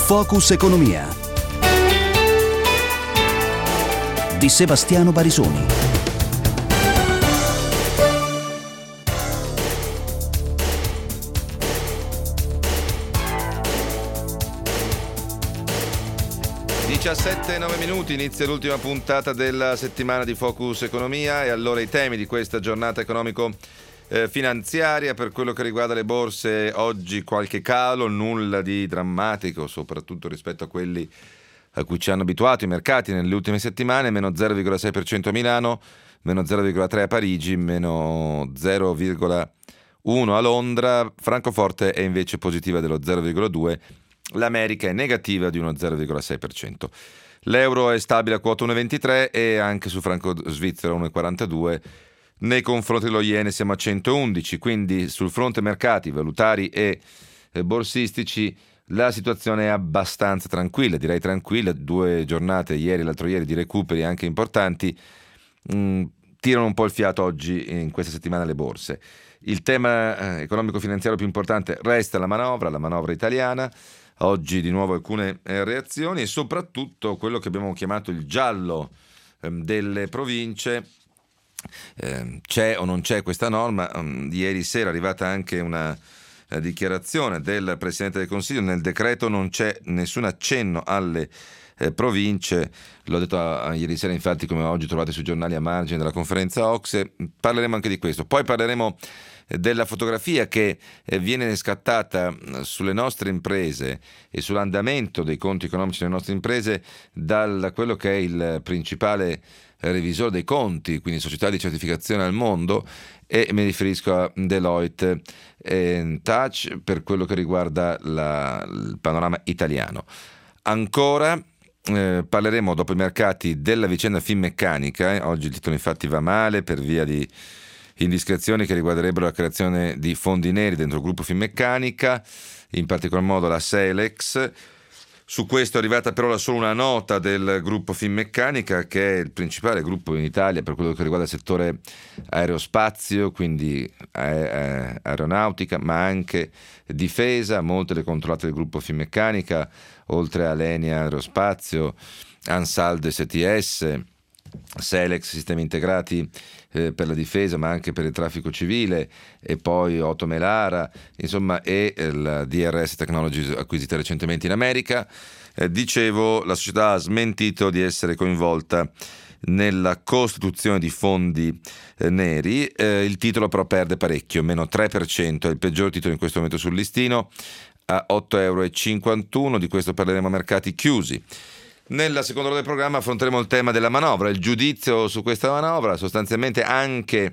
Focus Economia di Sebastiano Barisoni. Diciassette e 9 minuti, inizia l'ultima puntata della settimana di Focus Economia e allora i temi di questa giornata economico-finanziaria. Per quello che riguarda le borse, oggi qualche calo, nulla di drammatico, soprattutto rispetto a quelli a cui ci hanno abituato i mercati nelle ultime settimane, meno 0,6% a Milano, meno 0,3% a Parigi, meno 0,1% a Londra, Francoforte è invece positiva dello 0,2%. L'America è negativa di uno 0,6%. L'euro è stabile a quota 1,23 e anche sul franco svizzero 1,42. Nei confronti dello Yen siamo a 111, quindi sul fronte mercati valutari e borsistici la situazione è abbastanza tranquilla, direi tranquilla. 2 giornate, ieri e l'altro ieri, di recuperi anche importanti, tirano un po' il fiato oggi in questa settimana le borse. Il tema economico-finanziario più importante resta la manovra italiana. Oggi di nuovo alcune reazioni e soprattutto quello che abbiamo chiamato il giallo delle province. C'è o non c'è questa norma? Ieri sera è arrivata anche una dichiarazione del Presidente del Consiglio. Nel decreto non c'è nessun accenno alle province. L'ho detto ieri sera, infatti, come oggi trovate sui giornali a margine della conferenza OCSE. Parleremo anche di questo. Poi parleremo della fotografia che viene scattata sulle nostre imprese e sull'andamento dei conti economici delle nostre imprese da quello che è il principale revisore dei conti, quindi società di certificazione al mondo, e mi riferisco a Deloitte Touch per quello che riguarda il panorama italiano. Ancora parleremo dopo i mercati della vicenda Finmeccanica. Oggi il titolo infatti va male per via di indiscrezioni che riguarderebbero la creazione di fondi neri dentro il gruppo Finmeccanica, in particolar modo la Selex. Su questo è arrivata però solo una nota del gruppo Finmeccanica, che è il principale gruppo in Italia per quello che riguarda il settore aerospazio, quindi aeronautica, ma anche difesa. Molte le controllate del gruppo Finmeccanica, oltre a Alenia Aerospazio, Ansaldo STS, Selex, sistemi integrati per la difesa ma anche per il traffico civile, e poi Otto Melara, insomma, e la DRS Technologies acquisita recentemente in America. Dicevo, la società ha smentito di essere coinvolta nella costituzione di fondi neri. Il titolo però perde parecchio, meno 3%, è il peggior titolo in questo momento sul listino, a 8,51 €. Di questo parleremo a mercati chiusi. Nella seconda ora del programma affronteremo il tema della manovra, il giudizio su questa manovra, sostanzialmente anche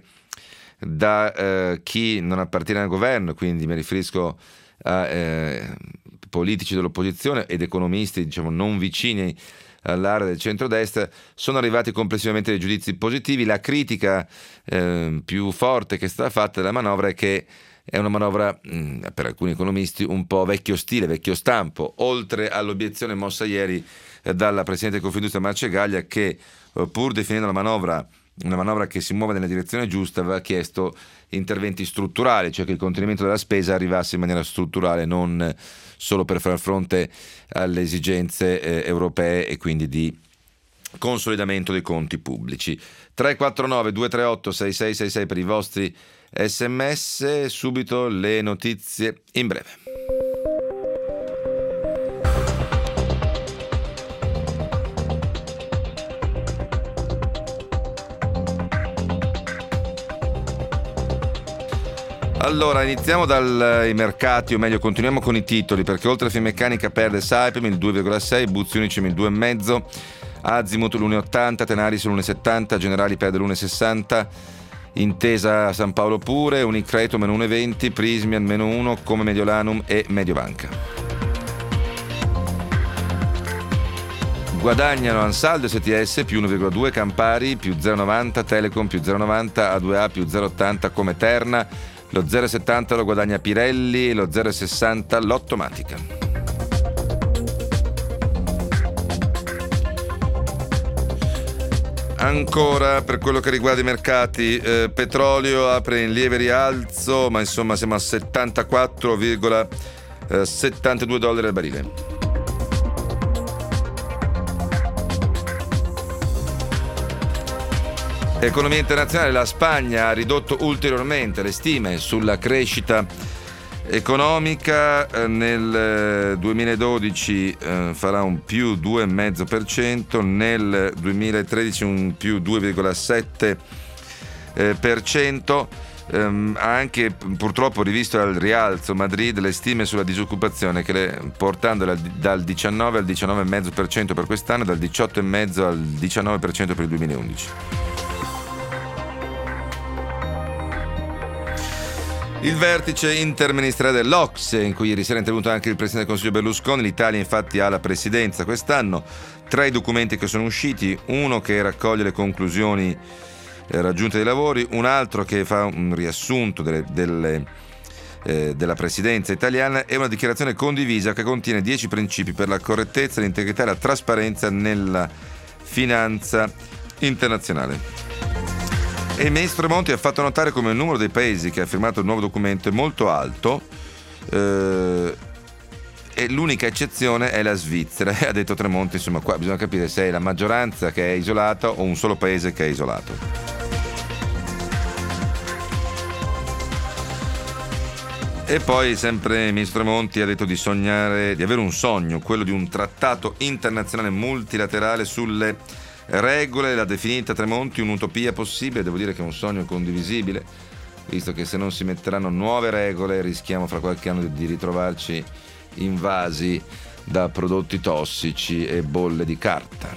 da chi non appartiene al governo, quindi mi riferisco a politici dell'opposizione ed economisti, diciamo, non vicini all'area del centrodestra. Sono arrivati complessivamente dei giudizi positivi. La critica più forte che è stata fatta della manovra è che è una manovra, per alcuni economisti, un po' vecchio stile, vecchio stampo, oltre all'obiezione mossa ieri dalla Presidente del Confindustria Marcegaglia, che pur definendo una manovra che si muove nella direzione giusta, aveva chiesto interventi strutturali, cioè che il contenimento della spesa arrivasse in maniera strutturale, non solo per far fronte alle esigenze europee e quindi di consolidamento dei conti pubblici. 349 238 6666 per i vostri SMS. Subito le notizie in breve. Allora, iniziamo dai mercati, o meglio continuiamo con i titoli, perché oltre a Finmeccanica perde Saipem il 2,6%, Buzzi Unicem il 2,5%, Azimut l'1,80%, Tenaris l'1,70%, Generali perde l'1,60%, Intesa San Paolo pure, Unicredito meno 1,20%, Prismian meno 1%, come Mediolanum e Mediobanca. Guadagnano Ansaldo STS più 1,2%, Campari più 0,90%, Telecom più 0,90%, A2A più 0,80% come Terna, lo 0,70% lo guadagna Pirelli, lo 0,60% l'Ottomatica. Ancora per quello che riguarda i mercati, petrolio apre in lieve rialzo, ma insomma siamo a $74,72 al barile. Economia internazionale, la Spagna ha ridotto ulteriormente le stime sulla crescita economica. Nel 2012 farà un più 2,5%, nel 2013 un più 2,7%. Ha anche purtroppo rivisto al rialzo Madrid le stime sulla disoccupazione, portandola dal 19 al 19,5% per quest'anno e dal 18,5% al 19% per il 2011. Il vertice interministeriale dell'OCSE, in cui ieri sera è intervenuto anche il Presidente del Consiglio Berlusconi. L'Italia infatti ha la presidenza quest'anno. Tra i documenti che sono usciti, uno che raccoglie le conclusioni raggiunte dai lavori, un altro che fa un riassunto della presidenza italiana, e una dichiarazione condivisa che contiene 10 principi per la correttezza, l'integrità e la trasparenza nella finanza internazionale. E il ministro Tremonti ha fatto notare come il numero dei paesi che ha firmato il nuovo documento è molto alto, e l'unica eccezione è la Svizzera. E ha detto Tremonti, insomma, qua bisogna capire se è la maggioranza che è isolata o un solo paese che è isolato. E poi sempre il ministro Tremonti ha detto di avere un sogno, quello di un trattato internazionale multilaterale sulle regole. L'ha definita Tremonti un'utopia possibile. Devo dire che è un sogno condivisibile, visto che se non si metteranno nuove regole rischiamo fra qualche anno di ritrovarci invasi da prodotti tossici e bolle di carta.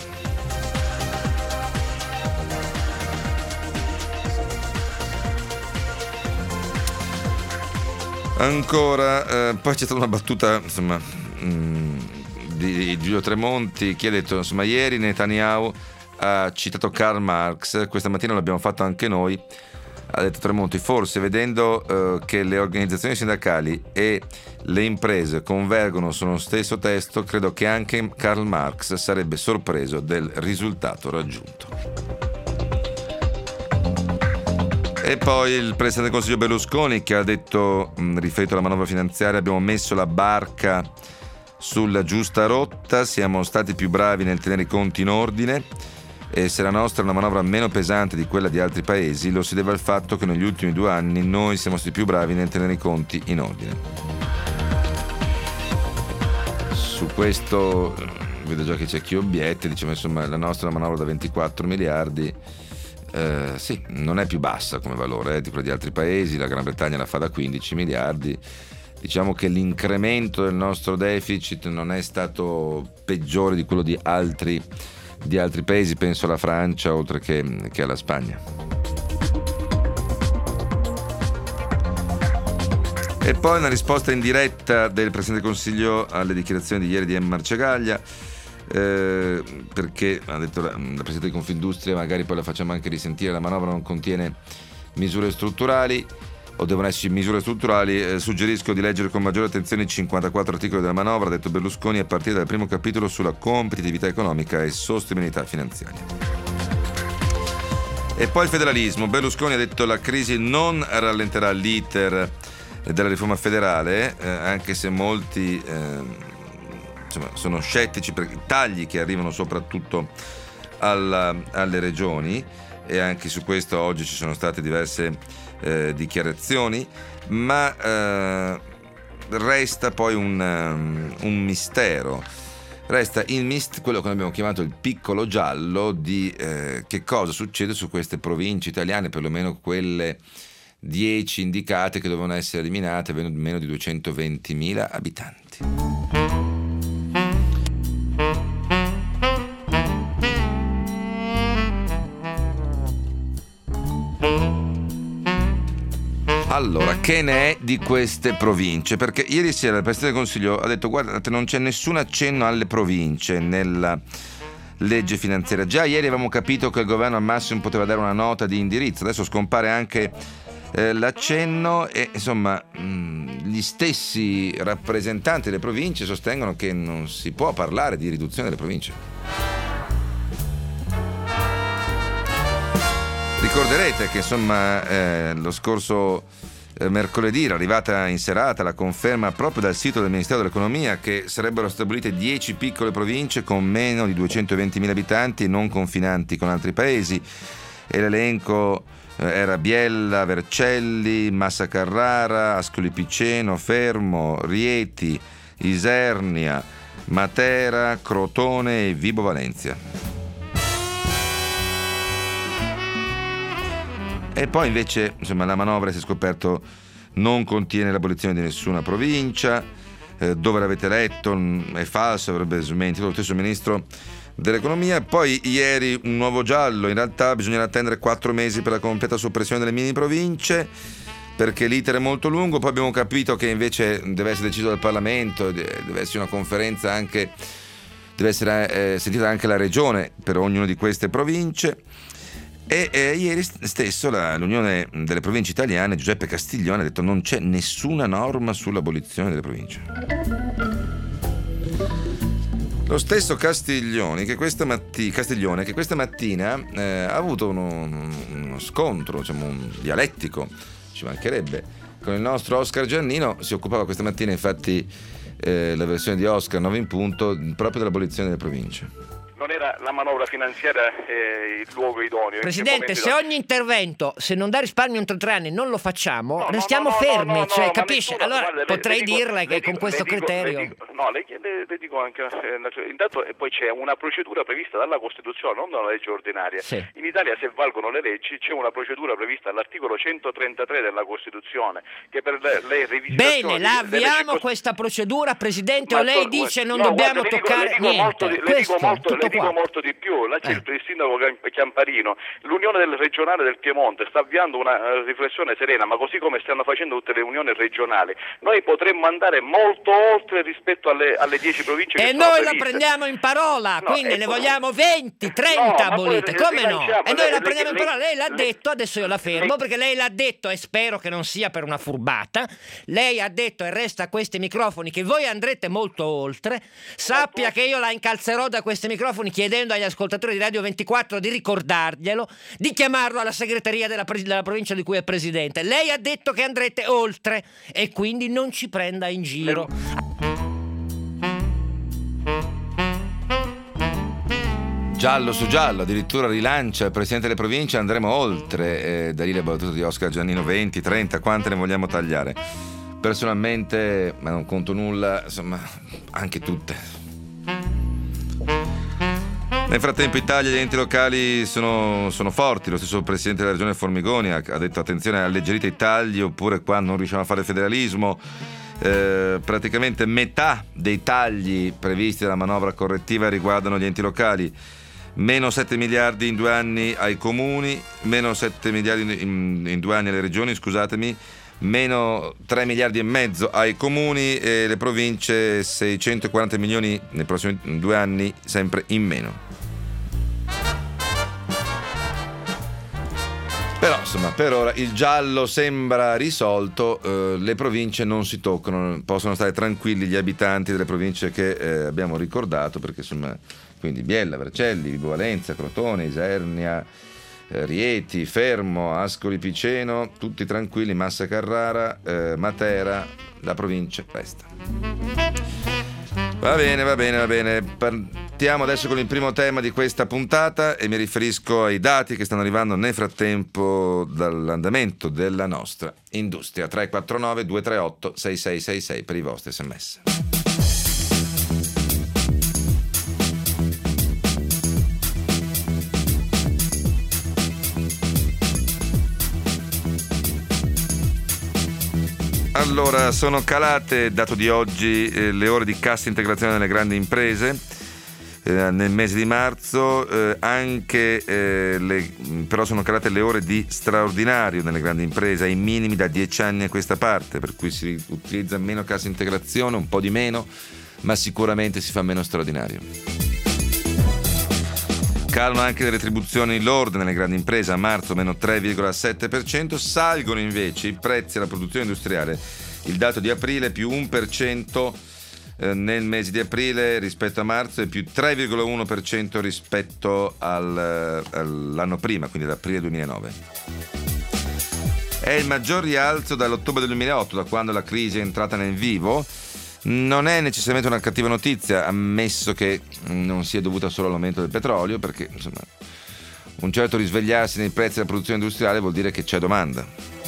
Ancora, poi c'è stata una battuta, insomma, di Giulio Tremonti, che ha detto, insomma, ieri Netanyahu ha citato Karl Marx, questa mattina l'abbiamo fatto anche noi. Ha detto Tremonti, forse vedendo che le organizzazioni sindacali e le imprese convergono sullo stesso testo, credo che anche Karl Marx sarebbe sorpreso del risultato raggiunto. E poi il Presidente del Consiglio Berlusconi, che ha detto, riferito alla manovra finanziaria, abbiamo messo la barca sulla giusta rotta, siamo stati più bravi nel tenere i conti in ordine, e se la nostra è una manovra meno pesante di quella di altri paesi, lo si deve al fatto che negli ultimi 2 anni noi siamo stati più bravi nel tenere i conti in ordine. Su questo vedo già che c'è chi obietta, diciamo, insomma, la nostra è una manovra da 24 miliardi, sì, non è più bassa come valore di quella di altri paesi. La Gran Bretagna la fa da 15 miliardi. Diciamo che l'incremento del nostro deficit non è stato peggiore di quello di altri paesi, penso alla Francia oltre che alla Spagna. E poi una risposta in diretta del Presidente del Consiglio alle dichiarazioni di ieri di Emma Marcegaglia, perché ha detto la Presidente di Confindustria, magari poi la facciamo anche risentire, la manovra non contiene misure strutturali o devono esserci misure strutturali. Suggerisco di leggere con maggiore attenzione i 54 articoli della manovra, ha detto Berlusconi, a partire dal primo capitolo sulla competitività economica e sostenibilità finanziaria. E poi il federalismo. Berlusconi ha detto la crisi non rallenterà l'iter della riforma federale, anche se molti sono scettici per i tagli che arrivano soprattutto alle regioni, e anche su questo oggi ci sono state diverse dichiarazioni, ma resta poi un mistero. Resta quello che abbiamo chiamato il piccolo giallo di che cosa succede su queste province italiane, perlomeno quelle 10 indicate che dovevano essere eliminate, avendo meno di 220.000 abitanti. Allora, che ne è di queste province? Perché ieri sera il Presidente del Consiglio ha detto, guardate, non c'è nessun accenno alle province nella legge finanziaria. Già ieri avevamo capito che il governo al massimo poteva dare una nota di indirizzo, adesso scompare anche l'accenno, e insomma gli stessi rappresentanti delle province sostengono che non si può parlare di riduzione delle province. Ricorderete che insomma lo scorso mercoledì era arrivata in serata la conferma proprio dal sito del Ministero dell'Economia che sarebbero stabilite 10 piccole province con meno di 220.000 abitanti e non confinanti con altri paesi, e l'elenco era Biella, Vercelli, Massa Carrara, Ascoli Piceno, Fermo, Rieti, Isernia, Matera, Crotone e Vibo Valentia. E poi invece la manovra, si è scoperto, non contiene l'abolizione di nessuna provincia. Dove l'avete letto? È falso, avrebbe smentito lo stesso ministro dell'economia. Poi ieri un nuovo giallo: in realtà bisognerà attendere 4 mesi per la completa soppressione delle mini province, perché l'iter è molto lungo. Poi abbiamo capito che invece deve essere deciso dal Parlamento, deve essere una conferenza anche, deve essere sentita anche la regione per ognuna di queste province. E ieri stesso l'Unione delle Province Italiane, Giuseppe Castiglione, ha detto: non c'è nessuna norma sull'abolizione delle province. Lo stesso Castiglione che questa mattina ha avuto uno scontro, un dialettico, ci mancherebbe, con il nostro Oscar Giannino. Si occupava questa mattina, infatti, la versione di Oscar 9 in punto, proprio dell'abolizione delle province. Non era la manovra finanziaria il luogo idoneo. Presidente, se ogni intervento, se non dà risparmio entro 3 anni, non lo facciamo, restiamo fermi, capisce? Allora guarda, potrei dirle che con questo criterio... Le dico anche, intanto poi c'è una procedura prevista dalla Costituzione, non dalla legge ordinaria. Sì. In Italia, se valgono le leggi, c'è una procedura prevista all'articolo 133 della Costituzione, che per le revisitazioni... Bene, la avviamo questa procedura, Presidente, o lei dice non dobbiamo toccare niente? Le dico molto di più. Là c'è il sindaco Chiamparino. L'Unione regionale del Piemonte sta avviando una riflessione serena, ma così come stanno facendo tutte le unioni regionali, noi potremmo andare molto oltre rispetto alle 10 province che e sono noi previste. La prendiamo in parola, quindi ne vogliamo 20, 30 abolite, come no? E noi la prendiamo in parola. Lei l'ha detto, adesso io la fermo, perché lei l'ha detto e spero che non sia per una furbata. Lei ha detto, e resta a questi microfoni, che voi andrete molto oltre. Sappia che io la incalzerò da questi microfoni chiedendo agli ascoltatori di Radio 24 di ricordarglielo, di chiamarlo alla segreteria della provincia di cui è presidente. Lei ha detto che andrete oltre e quindi non ci prenda in giro. Giallo su giallo, addirittura rilancia il presidente delle province: andremo oltre. Da lì la battuta di Oscar Giannino: 20, 30, quante ne vogliamo tagliare? Personalmente, ma non conto nulla, anche tutte. Nel frattempo Italia e gli enti locali sono forti. Lo stesso presidente della regione Formigoni ha detto: attenzione, alleggerite i tagli, oppure qua non riusciamo a fare il federalismo. Praticamente metà dei tagli previsti dalla manovra correttiva riguardano gli enti locali. Meno 7 miliardi in 2 anni ai comuni, meno 7 miliardi in 2 anni alle regioni, scusatemi, meno 3 miliardi e mezzo ai comuni, e le province 640 milioni nei prossimi 2 anni, sempre in meno. Però per ora il giallo sembra risolto, le province non si toccano, possono stare tranquilli gli abitanti delle province che abbiamo ricordato, perché quindi Biella, Vercelli, Vibo Valentia, Crotone, Isernia, Rieti, Fermo, Ascoli Piceno, tutti tranquilli. Massa Carrara, Matera, la provincia resta. Va bene. Partiamo adesso con il primo tema di questa puntata e mi riferisco ai dati che stanno arrivando nel frattempo dall'andamento della nostra industria. 349 238 6666 per i vostri sms. Allora, sono calate, dato di oggi, le ore di cassa integrazione nelle grandi imprese nel mese di marzo, però sono calate le ore di straordinario nelle grandi imprese ai minimi da 10 anni a questa parte, per cui si utilizza meno cassa integrazione, un po' di meno, ma sicuramente si fa meno straordinario. Calano anche le retribuzioni lorde nelle grandi imprese, a marzo meno 3,7%, salgono invece i prezzi alla produzione industriale. Il dato di aprile più 1% nel mese di aprile rispetto a marzo e più 3,1% rispetto all'anno prima, quindi ad aprile 2009. È il maggior rialzo dall'ottobre del 2008, da quando la crisi è entrata nel vivo. Non è necessariamente una cattiva notizia, ammesso che non sia dovuta solo all'aumento del petrolio, perché un certo risvegliarsi nei prezzi della produzione industriale vuol dire che c'è domanda.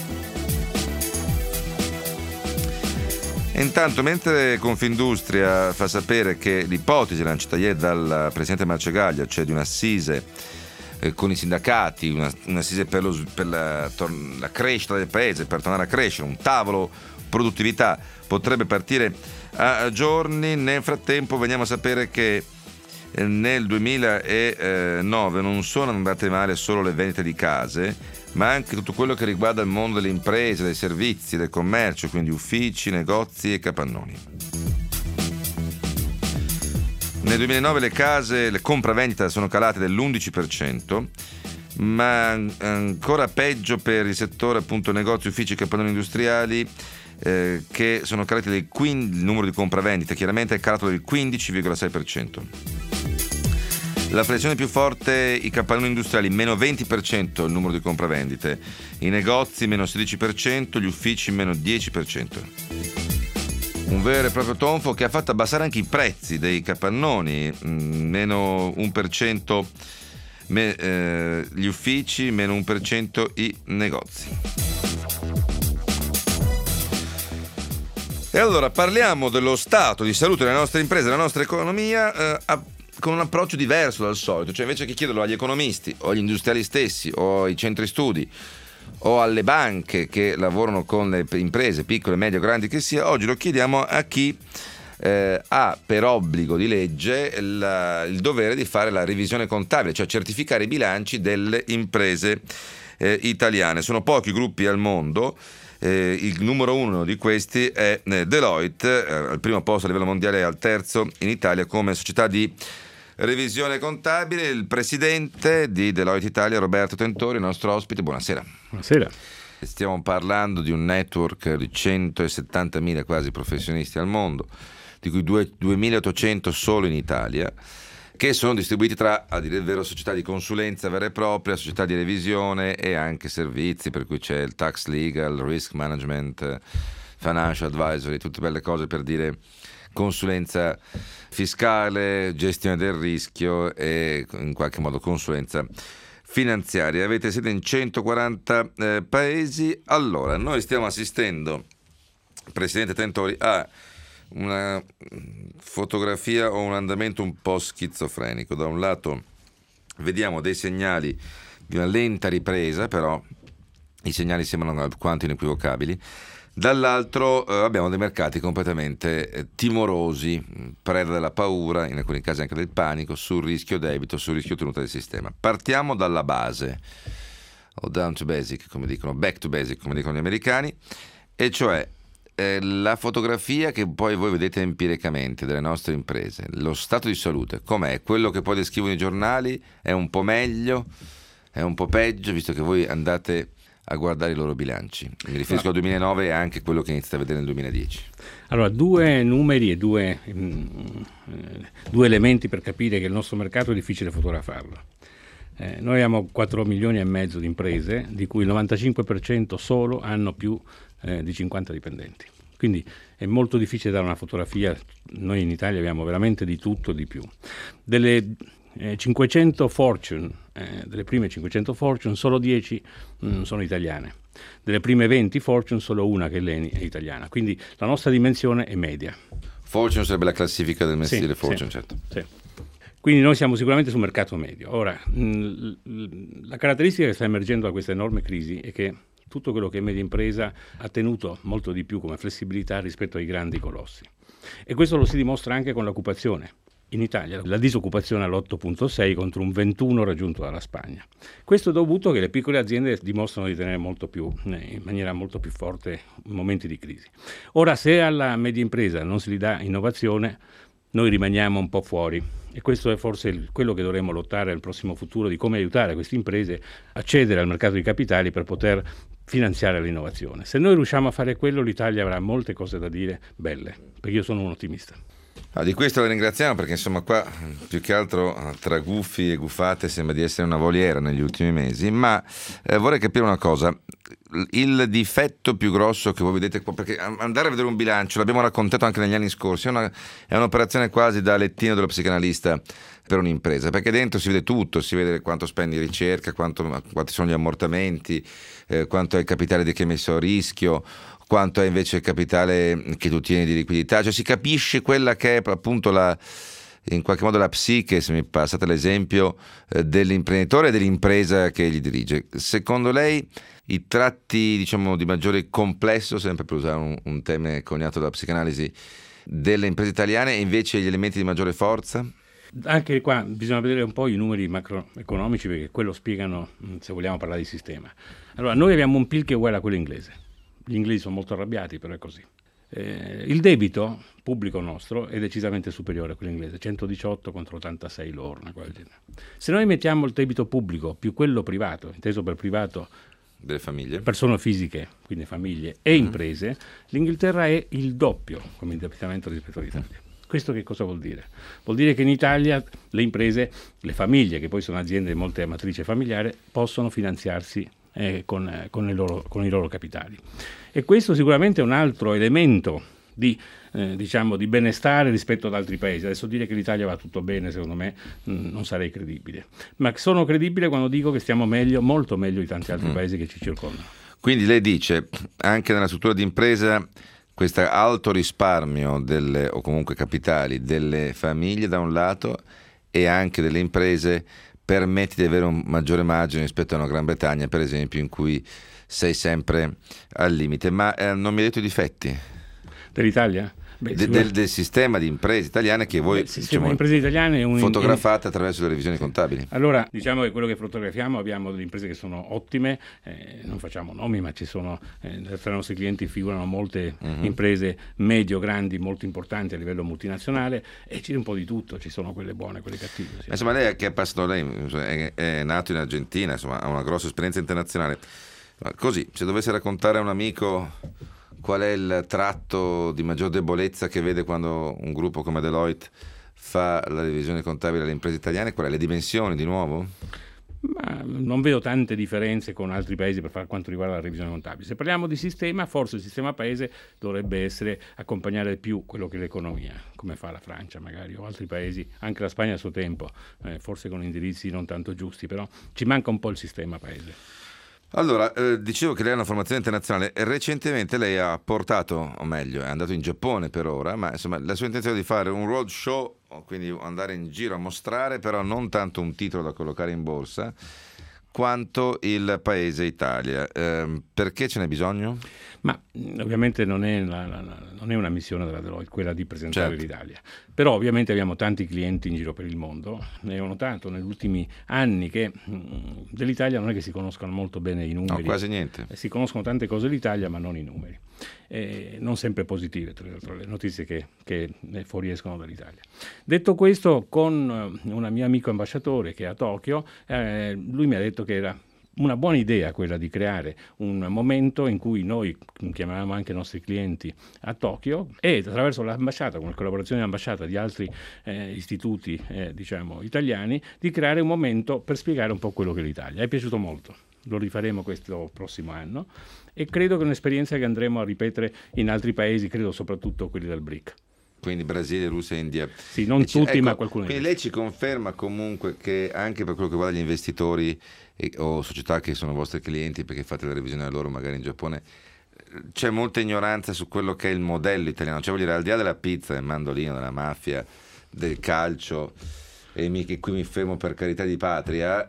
E intanto, mentre Confindustria fa sapere che l'ipotesi lanciata ieri dal presidente Marcegaglia, cioè di un'assise con i sindacati, un'assise per la crescita del paese, per tornare a crescere, un tavolo produttività, potrebbe partire a giorni. Nel frattempo veniamo a sapere che nel 2009 non sono andate male solo le vendite di case, ma anche tutto quello che riguarda il mondo delle imprese, dei servizi, del commercio, quindi uffici, negozi e capannoni. Nel 2009 le compravendite sono calate dell'11%, ma ancora peggio per il settore appunto negozi, uffici e capannoni industriali, che sono calati il numero di compravendite chiaramente è calato del 15,6%. La flessione più forte i capannoni industriali, meno 20% il numero di compravendite, i negozi meno 16%, gli uffici meno 10%. Un vero e proprio tonfo che ha fatto abbassare anche i prezzi dei capannoni, meno 1% gli uffici, meno 1% i negozi. E allora parliamo dello stato di salute delle nostre imprese, della nostra economia, con un approccio diverso dal solito, cioè invece che chiederlo agli economisti o agli industriali stessi o ai centri studi o alle banche che lavorano con le imprese piccole, medie o grandi che sia, oggi lo chiediamo a chi ha per obbligo di legge il dovere di fare la revisione contabile, cioè certificare i bilanci delle imprese italiane. Sono pochi gruppi al mondo. Il numero uno di questi è Deloitte, al primo posto a livello mondiale e al terzo in Italia come società di revisione contabile. Il presidente di Deloitte Italia, Roberto Tentori, il nostro ospite. Buonasera. Buonasera. Stiamo parlando di un network di 170.000 quasi professionisti al mondo, di cui 2.800 solo in Italia, che sono distribuiti tra, a dire il vero, società di consulenza vera e propria, società di revisione e anche servizi, per cui c'è il tax legal, risk management, financial advisory, tutte belle cose per dire consulenza fiscale, gestione del rischio e in qualche modo consulenza finanziaria. Siete in 140 paesi. Allora, noi stiamo assistendo, Presidente Tentori, a una fotografia o un andamento un po' schizofrenico. Da un lato vediamo dei segnali di una lenta ripresa, però i segnali sembrano alquanto inequivocabili. Dall'altro abbiamo dei mercati completamente timorosi, preda della paura, in alcuni casi anche del panico, sul rischio debito, sul rischio tenuta del sistema. Partiamo dalla base, o down to basic, come dicono, back to basic, come dicono gli americani, e cioè la fotografia che poi voi vedete empiricamente delle nostre imprese, lo stato di salute, com'è? Quello che poi descrivono i giornali è un po' meglio, è un po' peggio, visto che voi andate a guardare i loro bilanci. Mi riferisco al 2009 e anche quello che iniziate a vedere nel 2010. Allora, due numeri e due elementi per capire che il nostro mercato è difficile fotografarlo. Noi abbiamo 4 milioni e mezzo di imprese, di cui il 95% solo hanno più di 50 dipendenti. Quindi è molto difficile dare una fotografia. Noi in Italia abbiamo veramente di tutto di più. Delle 500 Fortune, delle prime 500 Fortune, solo 10 sono italiane. Delle prime 20 Fortune, solo una che è italiana. Quindi la nostra dimensione è media. Fortune sarebbe la classifica del mestiere Fortune, sì, certo. Sì. Quindi noi siamo sicuramente sul mercato medio. Ora, la caratteristica che sta emergendo da questa enorme crisi è che tutto quello che è media impresa ha tenuto molto di più come flessibilità rispetto ai grandi colossi. E questo lo si dimostra anche con l'occupazione. In Italia la disoccupazione è all'8,6 contro un 21 raggiunto dalla Spagna. Questo è dovuto che le piccole aziende dimostrano di tenere molto più, in maniera molto più forte in momenti di crisi. Ora, se alla media impresa non si gli dà innovazione, noi rimaniamo un po' fuori. E questo è forse quello che dovremo lottare nel prossimo futuro, di come aiutare queste imprese a accedere al mercato di capitali per poter finanziare l'innovazione. Se noi riusciamo a fare quello, l'Italia avrà molte cose da dire belle, perché io sono un ottimista. Di questo la ringraziamo, perché insomma qua più che altro tra guffi e guffate sembra di essere una voliera negli ultimi mesi, ma vorrei capire una cosa. Il difetto più grosso che voi vedete qua, perché andare a vedere un bilancio, l'abbiami raccontato anche negli anni scorsi, è un'operazione quasi da lettino dello psicanalista per un'impresa, perché dentro si vede tutto, si vede quanto spendi in ricerca, quanti sono gli ammortamenti, quanto è il capitale che hai messo a rischio, quanto è invece il capitale che tu tieni di liquidità, cioè si capisce quella che è appunto in qualche modo la psiche, se mi passate l'esempio, dell'imprenditore e dell'impresa che gli dirige. Secondo lei i tratti, diciamo, di maggiore complesso, sempre per usare un termine coniato dalla psicanalisi, delle imprese italiane, e invece gli elementi di maggiore forza? Anche qua bisogna vedere un po' i numeri macroeconomici, perché quello spiegano, se vogliamo parlare di sistema. Allora, noi abbiamo un PIL che è uguale a quello inglese. Gli inglesi sono molto arrabbiati, però è così. Il debito pubblico nostro è decisamente superiore a quello inglese, 118 contro 86 loro, una cosa del genere. Se noi mettiamo il debito pubblico più quello privato, inteso per privato delle famiglie, persone fisiche, quindi famiglie e imprese, l'Inghilterra è il doppio come indebitamento rispetto all'Italia. Questo che cosa vuol dire? Vuol dire che in Italia le imprese, le famiglie, che poi sono aziende molte a matrice familiare, possono finanziarsi con i loro capitali. E questo sicuramente è un altro elemento di benestare rispetto ad altri paesi. Adesso dire che l'Italia va tutto bene, secondo me, non sarei credibile. Ma sono credibile quando dico che stiamo meglio, molto meglio di tanti altri paesi che ci circondano. Quindi lei dice, anche nella struttura di impresa, questo alto risparmio o comunque capitali delle famiglie da un lato e anche delle imprese permette di avere un maggiore margine rispetto a una Gran Bretagna, per esempio, in cui sei sempre al limite. Ma non mi hai detto i difetti dell'Italia? Del sistema di imprese italiane che voi imprese italiane fotografate attraverso le revisioni contabili. Allora, diciamo che quello che fotografiamo, abbiamo delle imprese che sono ottime, non facciamo nomi, ma ci sono tra i nostri clienti figurano molte imprese medio-grandi, molto importanti a livello multinazionale, e c'è un po' di tutto, ci sono quelle buone, quelle cattive. Sì. Insomma, lei che è passato, lei è nato in Argentina, insomma, ha una grossa esperienza internazionale. Così, se dovesse raccontare a un amico qual è il tratto di maggior debolezza che vede quando un gruppo come Deloitte fa la revisione contabile alle imprese italiane, qual è? Le dimensioni, di nuovo? Ma non vedo tante differenze con altri paesi per quanto riguarda la revisione contabile. Se parliamo di sistema, forse il sistema paese dovrebbe accompagnare più quello che è l'economia, come fa la Francia magari, o altri paesi, anche la Spagna a suo tempo, forse con indirizzi non tanto giusti, però ci manca un po' il sistema paese. Allora, dicevo che lei ha una formazione internazionale. Recentemente lei ha portato, o meglio, è andato in Giappone per ora, ma insomma la sua intenzione è di fare un road show, quindi andare in giro a mostrare, però non tanto un titolo da collocare in borsa, quanto il paese Italia. Perché ce n'è bisogno? Ma ovviamente non è una missione della Deloitte quella di presentare l'Italia, però ovviamente abbiamo tanti clienti in giro per il mondo. Ne ho notato negli ultimi anni che dell'Italia non è che si conoscano molto bene i numeri. No, quasi niente. Si conoscono tante cose dell'Italia, ma non i numeri. Non sempre positive, tra le notizie che fuoriescono dall'Italia. Detto questo, con un mio amico ambasciatore che è a Tokyo, lui mi ha detto che era una buona idea quella di creare un momento in cui noi chiamavamo anche i nostri clienti a Tokyo e attraverso l'ambasciata, con la collaborazione dell'ambasciata di altri istituti italiani, di creare un momento per spiegare un po' quello che è l'Italia. È piaciuto molto. Lo rifaremo questo prossimo anno e credo che è un'esperienza che andremo a ripetere in altri paesi, credo soprattutto quelli del BRIC. Quindi Brasile, Russia e India. Sì, non tutti, ma qualcuno. Quindi lei ci conferma comunque che anche per quello che riguarda gli investitori o società che sono vostri clienti, perché fate la revisione a loro magari in Giappone, c'è molta ignoranza su quello che è il modello italiano. Cioè, vuol dire, al di là della pizza, del mandolino, della mafia, del calcio, e qui mi fermo per carità di patria,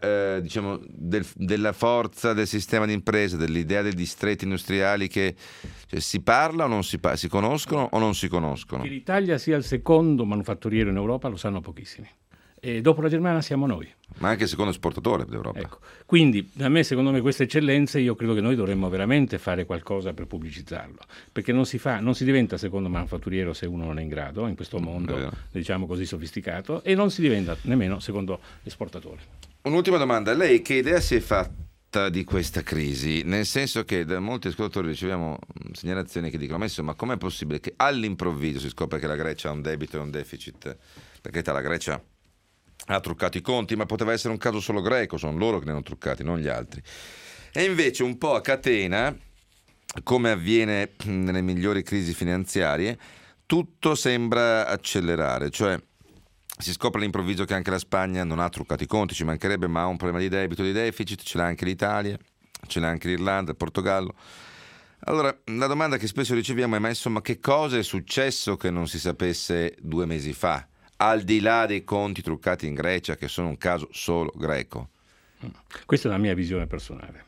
della forza del sistema di impresa, dell'idea dei distretti industriali che si parla o non si parla, si conoscono o non si conoscono? Che l'Italia sia il secondo manufatturiero in Europa lo sanno pochissimi. E dopo la Germania siamo noi. Ma anche il secondo esportatore d'Europa. Ecco. Quindi, secondo me, queste eccellenze, io credo che noi dovremmo veramente fare qualcosa per pubblicizzarlo, perché non si diventa secondo manufatturiero se uno non è in grado, in questo mondo, diciamo così, sofisticato, e non si diventa nemmeno secondo esportatore. Un'ultima domanda. Lei che idea si è fatta rotta di questa crisi, nel senso che da molti ascoltatori riceviamo segnalazioni che dicono: ma insomma, com'è possibile che all'improvviso si scopre che la Grecia ha un debito e un deficit? Perché la Grecia ha truccato i conti, ma poteva essere un caso solo greco, sono loro che ne hanno truccati, non gli altri. E invece un po' a catena, come avviene nelle migliori crisi finanziarie, tutto sembra accelerare, cioè si scopre all'improvviso che anche la Spagna non ha truccato i conti, ci mancherebbe, ma ha un problema di debito, di deficit, ce l'ha anche l'Italia, ce l'ha anche l'Irlanda, il Portogallo. Allora, la domanda che spesso riceviamo è: ma insomma, che cosa è successo che non si sapesse 2 mesi fa, al di là dei conti truccati in Grecia, che sono un caso solo greco? Questa è la mia visione personale.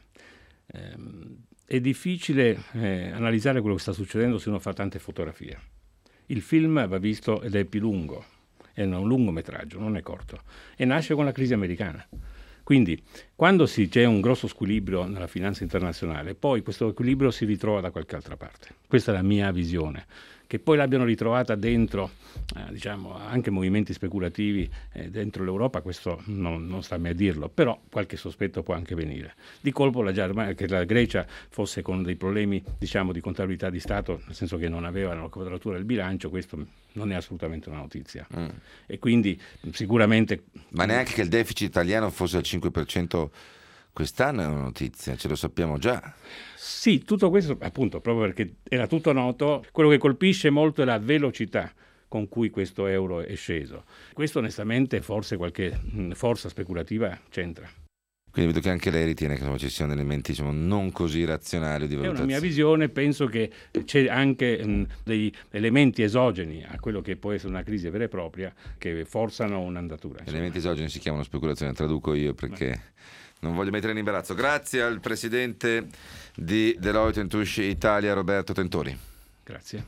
È difficile analizzare quello che sta succedendo se uno fa tante fotografie. Il film va visto ed è più lungo, è un lungometraggio, non è corto, e nasce con la crisi americana. Quindi, quando c'è un grosso squilibrio nella finanza internazionale, poi questo equilibrio si ritrova da qualche altra parte. Questa è la mia visione. Che poi l'abbiano ritrovata dentro, anche movimenti speculativi dentro l'Europa, questo non sta a me a dirlo, però qualche sospetto può anche venire. Di colpo che la Grecia fosse con dei problemi, di contabilità di Stato, nel senso che non avevano la quadratura del bilancio, questo non è assolutamente una notizia. E quindi sicuramente... Ma neanche che il deficit italiano fosse al 5% quest'anno è una notizia, ce lo sappiamo già. Sì, tutto questo appunto proprio perché era tutto noto. Quello che colpisce molto è la velocità con cui questo euro è sceso. Questo onestamente forse qualche forza speculativa c'entra. Quindi vedo che anche lei ritiene che ci siano elementi non così razionali di valutazione. È una mia visione, penso che c'è anche degli elementi esogeni a quello che può essere una crisi vera e propria che forzano un'andatura. Gli elementi esogeni si chiamano speculazione, traduco io perché... Non voglio mettere in imbarazzo. Grazie al presidente di Deloitte & Touche Italia, Roberto Tentori. Grazie.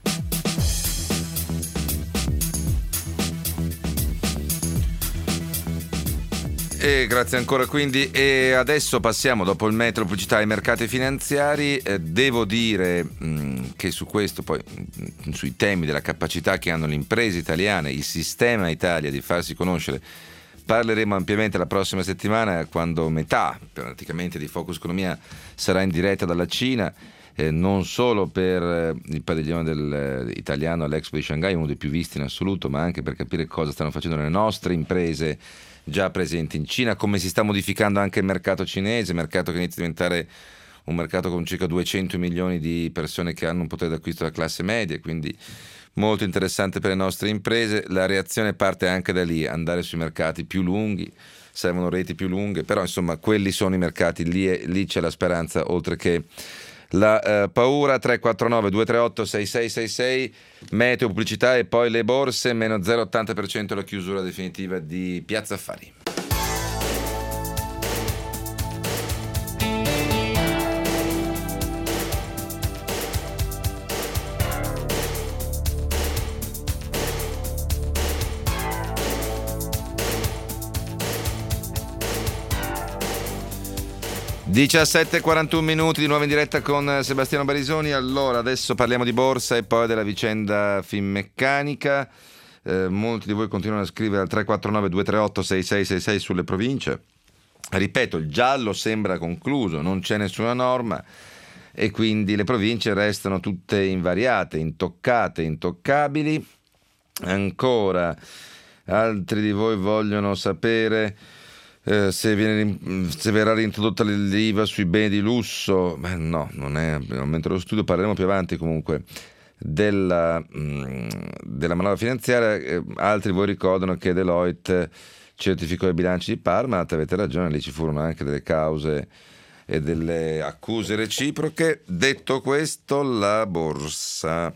E grazie ancora quindi. E adesso passiamo, dopo il metro, pubblicità ai mercati finanziari. Devo dire che su questo, poi sui temi della capacità che hanno le imprese italiane, il sistema Italia di farsi conoscere, parleremo ampiamente la prossima settimana, quando metà praticamente di Focus Economia sarà in diretta dalla Cina, non solo per il padiglione italiano all'Expo di Shanghai, uno dei più visti in assoluto, ma anche per capire cosa stanno facendo le nostre imprese già presenti in Cina, come si sta modificando anche il mercato cinese, mercato che inizia a diventare un mercato con circa 200 milioni di persone che hanno un potere d'acquisto della classe media, quindi molto interessante per le nostre imprese. La reazione parte anche da lì, andare sui mercati più lunghi, servono reti più lunghe, però insomma quelli sono i mercati, lì c'è la speranza oltre che la paura. 349 238 6666, meteo, pubblicità e poi le borse, meno 0,80% la chiusura definitiva di Piazza Affari. – 17:41 di nuovo in diretta con Sebastiano Barisoni. Allora, adesso parliamo di borsa e poi della vicenda Finmeccanica. Molti di voi continuano a scrivere al 349 238 6666 sulle province. Ripeto, il giallo sembra concluso, non c'è nessuna norma e quindi le province restano tutte invariate, intoccate, intoccabili. Ancora altri di voi vogliono sapere se verrà reintrodotta l'IVA sui beni di lusso. No, non è al momento dello studio, parleremo più avanti comunque della manovra finanziaria. Altri voi ricordano che Deloitte certificò i bilanci di Parma, avete ragione, lì ci furono anche delle cause e delle accuse reciproche. Detto questo, la borsa.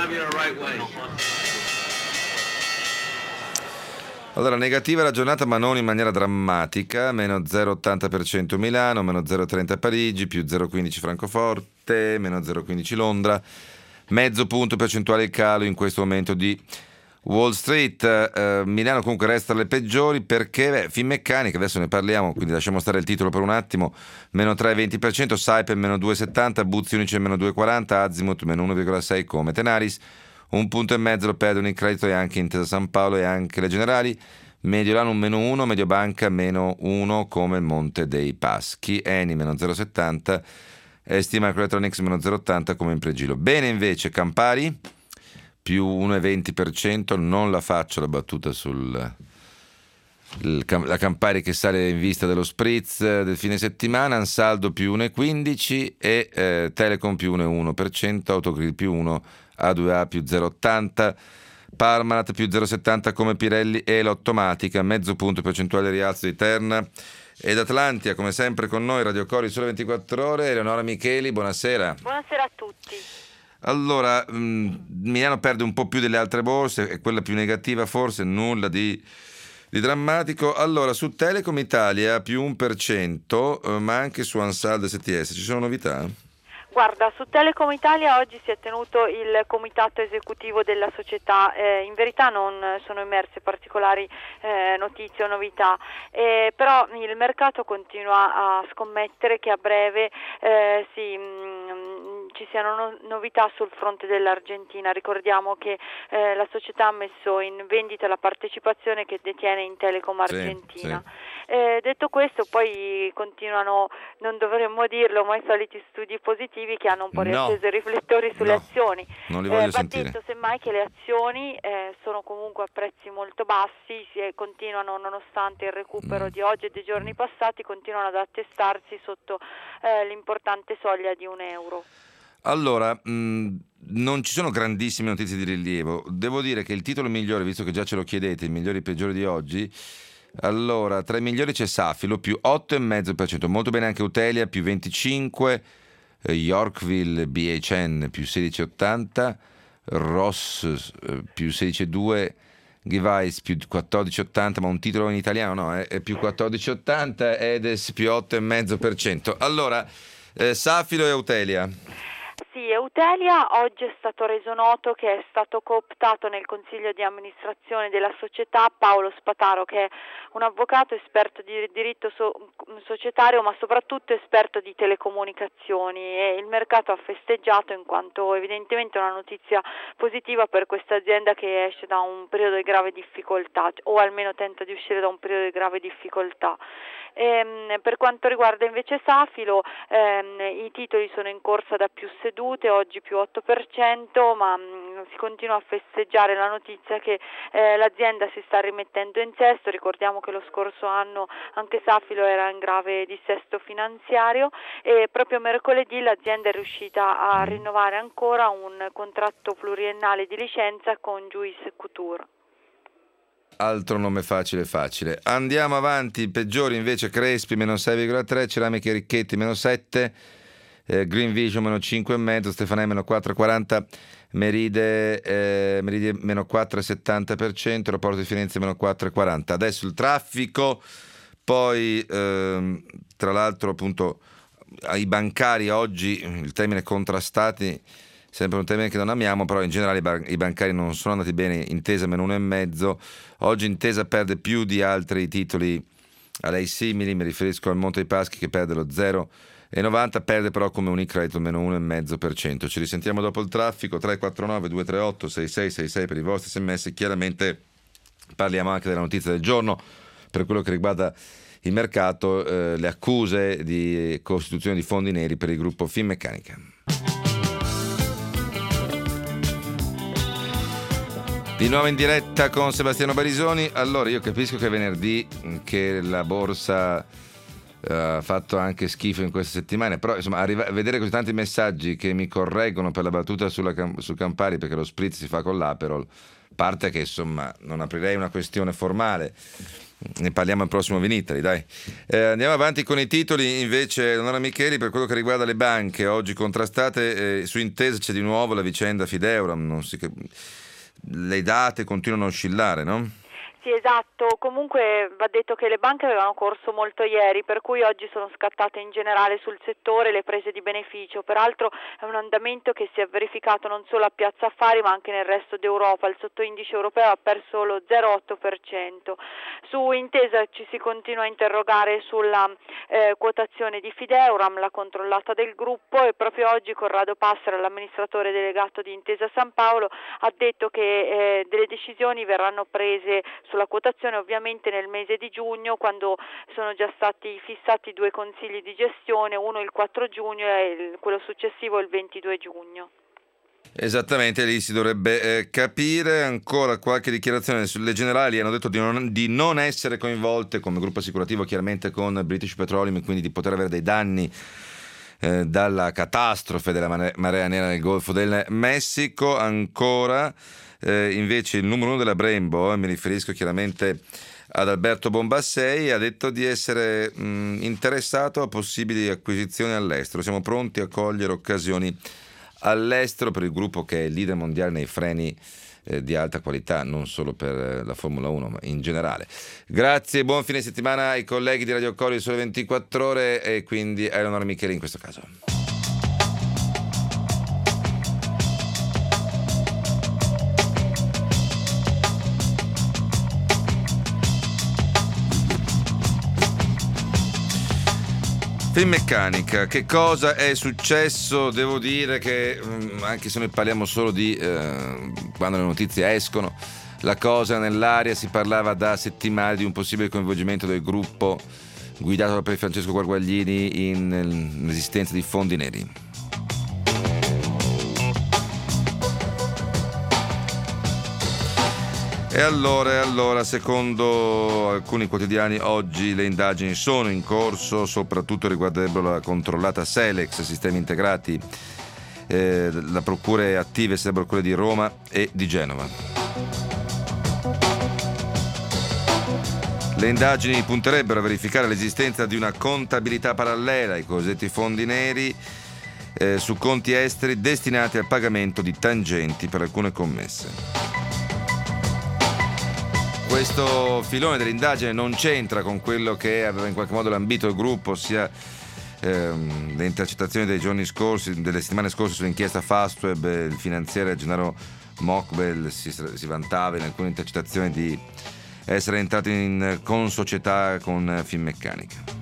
Allora, negativa la giornata, ma non in maniera drammatica, meno 0,80% Milano, meno 0,30 Parigi, più 0,15 Francoforte, meno 0,15 Londra, mezzo punto percentuale il calo in questo momento di Wall Street. Milano comunque resta tra le peggiori perché Finmeccanica, adesso ne parliamo, quindi lasciamo stare il titolo per un attimo, meno 3,20%, Saipem meno 2,70%, Buzzi Unice meno 2,40%, Azimut meno 1,6% come Tenaris. 1,5 punto lo perde Unicredito e anche Intesa Sanpaolo e anche le Generali. Mediolanum -1, Mediobanca -1 come il Monte dei Paschi, Eni -0,70, ST Microelectronics -0,80 come in Pregilo. Bene invece Campari più 1,20%, non la faccio la battuta la Campari che sale in vista dello spritz del fine settimana, Ansaldo più 1,15 e Telecom più 1,1%, Autogrill più 1, A2A più 0,80, Parmalat più 0,70 come Pirelli e l'Ottomatica, mezzo punto percentuale rialzo di Terna ed Atlantia, come sempre con noi Radio Cori Sole 24 Ore. Eleonora Micheli, buonasera. Buonasera a tutti. Allora, Milano perde un po' più delle altre borse, è quella più negativa forse, nulla di drammatico. Allora, su Telecom Italia più 1%, ma anche su Ansaldo STS, ci sono novità? Guarda, su Telecom Italia oggi si è tenuto il comitato esecutivo della società, in verità non sono emerse particolari notizie o novità, però il mercato continua a scommettere che a breve ci siano novità sul fronte dell'Argentina. Ricordiamo che la società ha messo in vendita la partecipazione che detiene in Telecom Argentina. Sì. Detto questo, poi continuano, non dovremmo dirlo, ma i soliti studi positivi che hanno un po' riacceso i riflettori sulle azioni. Non li voglio sentire. Detto semmai che le azioni sono comunque a prezzi molto bassi, continuano, nonostante il recupero di oggi e dei giorni passati, continuano ad attestarsi sotto l'importante soglia di €1. Allora, non ci sono grandissime notizie di rilievo. Devo dire che il titolo migliore, visto che già ce lo chiedete, i migliori e i peggiori di oggi, allora, tra i migliori c'è Safilo, più 8,5%, molto bene anche Utelia, più 25%, Yorkville BHN, più 16,80%, Ross, più 16,2%, Givice, più 14,80%, ma un titolo in italiano no, è più 14,80%, Edes, più 8,5%. Allora, Safilo e Utelia. Sì, Eutelia oggi è stato reso noto che è stato cooptato nel consiglio di amministrazione della società Paolo Spataro, che è un avvocato esperto di diritto societario, ma soprattutto esperto di telecomunicazioni, e il mercato ha festeggiato in quanto evidentemente è una notizia positiva per questa azienda che esce da un periodo di grave difficoltà, o almeno tenta di uscire da un periodo di grave difficoltà. Per quanto riguarda invece Safilo, i titoli sono in corsa da più sedute, oggi più 8%, ma si continua a festeggiare la notizia che l'azienda si sta rimettendo in sesto. Ricordiamo che lo scorso anno anche Safilo era in grave dissesto finanziario e proprio mercoledì l'azienda è riuscita a rinnovare ancora un contratto pluriennale di licenza con Juice Couture. Altro nome facile. Andiamo avanti, peggiori invece Crespi meno 6,3, Ceramiche Ricchetti meno 7, Green Vision meno 5,5, Stefanè meno 4,40, Meride meno 4,70%, Aeroporto di Firenze meno 4,40. Adesso il traffico, poi tra l'altro appunto ai bancari oggi il termine contrastati, sempre un termine che non amiamo, però in generale i bancari non sono andati bene. Intesa meno 1,5, oggi Intesa perde più di altri titoli a lei simili, mi riferisco al Monte dei Paschi che perde lo 0,90, perde però come Unicredit meno 1,5%. Ci risentiamo dopo il traffico. 349 238 6666 per i vostri sms. Chiaramente parliamo anche della notizia del giorno per quello che riguarda il mercato, le accuse di costituzione di fondi neri per il gruppo Finmeccanica. Di nuovo in diretta con Sebastiano Barisoni. Allora, io capisco che è venerdì, che la borsa ha fatto anche schifo in queste settimane, però insomma a vedere così tanti messaggi che mi correggono per la battuta su Campari, perché lo spritz si fa con l'Aperol, parte che insomma non aprirei una questione formale, ne parliamo al prossimo Vinitali, dai. Andiamo avanti con i titoli invece. Eleonora Micheli, per quello che riguarda le banche oggi contrastate, su Intesa c'è di nuovo la vicenda Fideuram, le date continuano a oscillare, no? Sì, esatto. Comunque va detto che le banche avevano corso molto ieri, per cui oggi sono scattate in generale sul settore le prese di beneficio. Peraltro è un andamento che si è verificato non solo a Piazza Affari ma anche nel resto d'Europa. Il sottoindice europeo ha perso lo 0,8%. Su Intesa ci si continua a interrogare sulla quotazione di Fideuram, la controllata del gruppo, e proprio oggi Corrado Passera, l'amministratore delegato di Intesa San Paolo, ha detto che delle decisioni verranno prese sulla quotazione, ovviamente nel mese di giugno, quando sono già stati fissati 2 consigli di gestione, uno il 4 giugno e quello successivo il 22 giugno. Esattamente, lì si dovrebbe capire. Ancora qualche dichiarazione sulle generali. Hanno detto di non essere coinvolte come gruppo assicurativo chiaramente con British Petroleum, quindi di poter avere dei danni dalla catastrofe della marea nera nel Golfo del Messico. Ancora invece il numero 1 della Brembo, mi riferisco chiaramente ad Alberto Bombassei, ha detto di essere interessato a possibili acquisizioni all'estero. Siamo pronti a cogliere occasioni all'estero per il gruppo che è il leader mondiale nei freni di alta qualità, non solo per la Formula 1 ma in generale. Grazie e buon fine settimana ai colleghi di Radio Cori Sole 24 Ore e quindi a Eleonora Micheli in questo caso. Finmeccanica, che cosa è successo? Devo dire che anche se noi parliamo solo di quando le notizie escono, la cosa nell'aria, si parlava da settimane di un possibile coinvolgimento del gruppo guidato da Francesco Guarguaglini in esistenza di fondi neri. E allora, secondo alcuni quotidiani, oggi le indagini sono in corso, soprattutto riguarderebbero la controllata Selex, sistemi integrati. La procure attive sarebbero quelle di Roma e di Genova. Le indagini punterebbero a verificare l'esistenza di una contabilità parallela, i cosiddetti fondi neri, su conti esteri destinati al pagamento di tangenti per alcune commesse. Questo filone dell'indagine non c'entra con quello che aveva in qualche modo lambito il gruppo, ossia le intercettazioni dei giorni scorsi, delle settimane scorse sull'inchiesta Fastweb. Il finanziere Gennaro Mokbel si vantava in alcune intercettazioni di essere entrato in consocietà con Finmeccanica.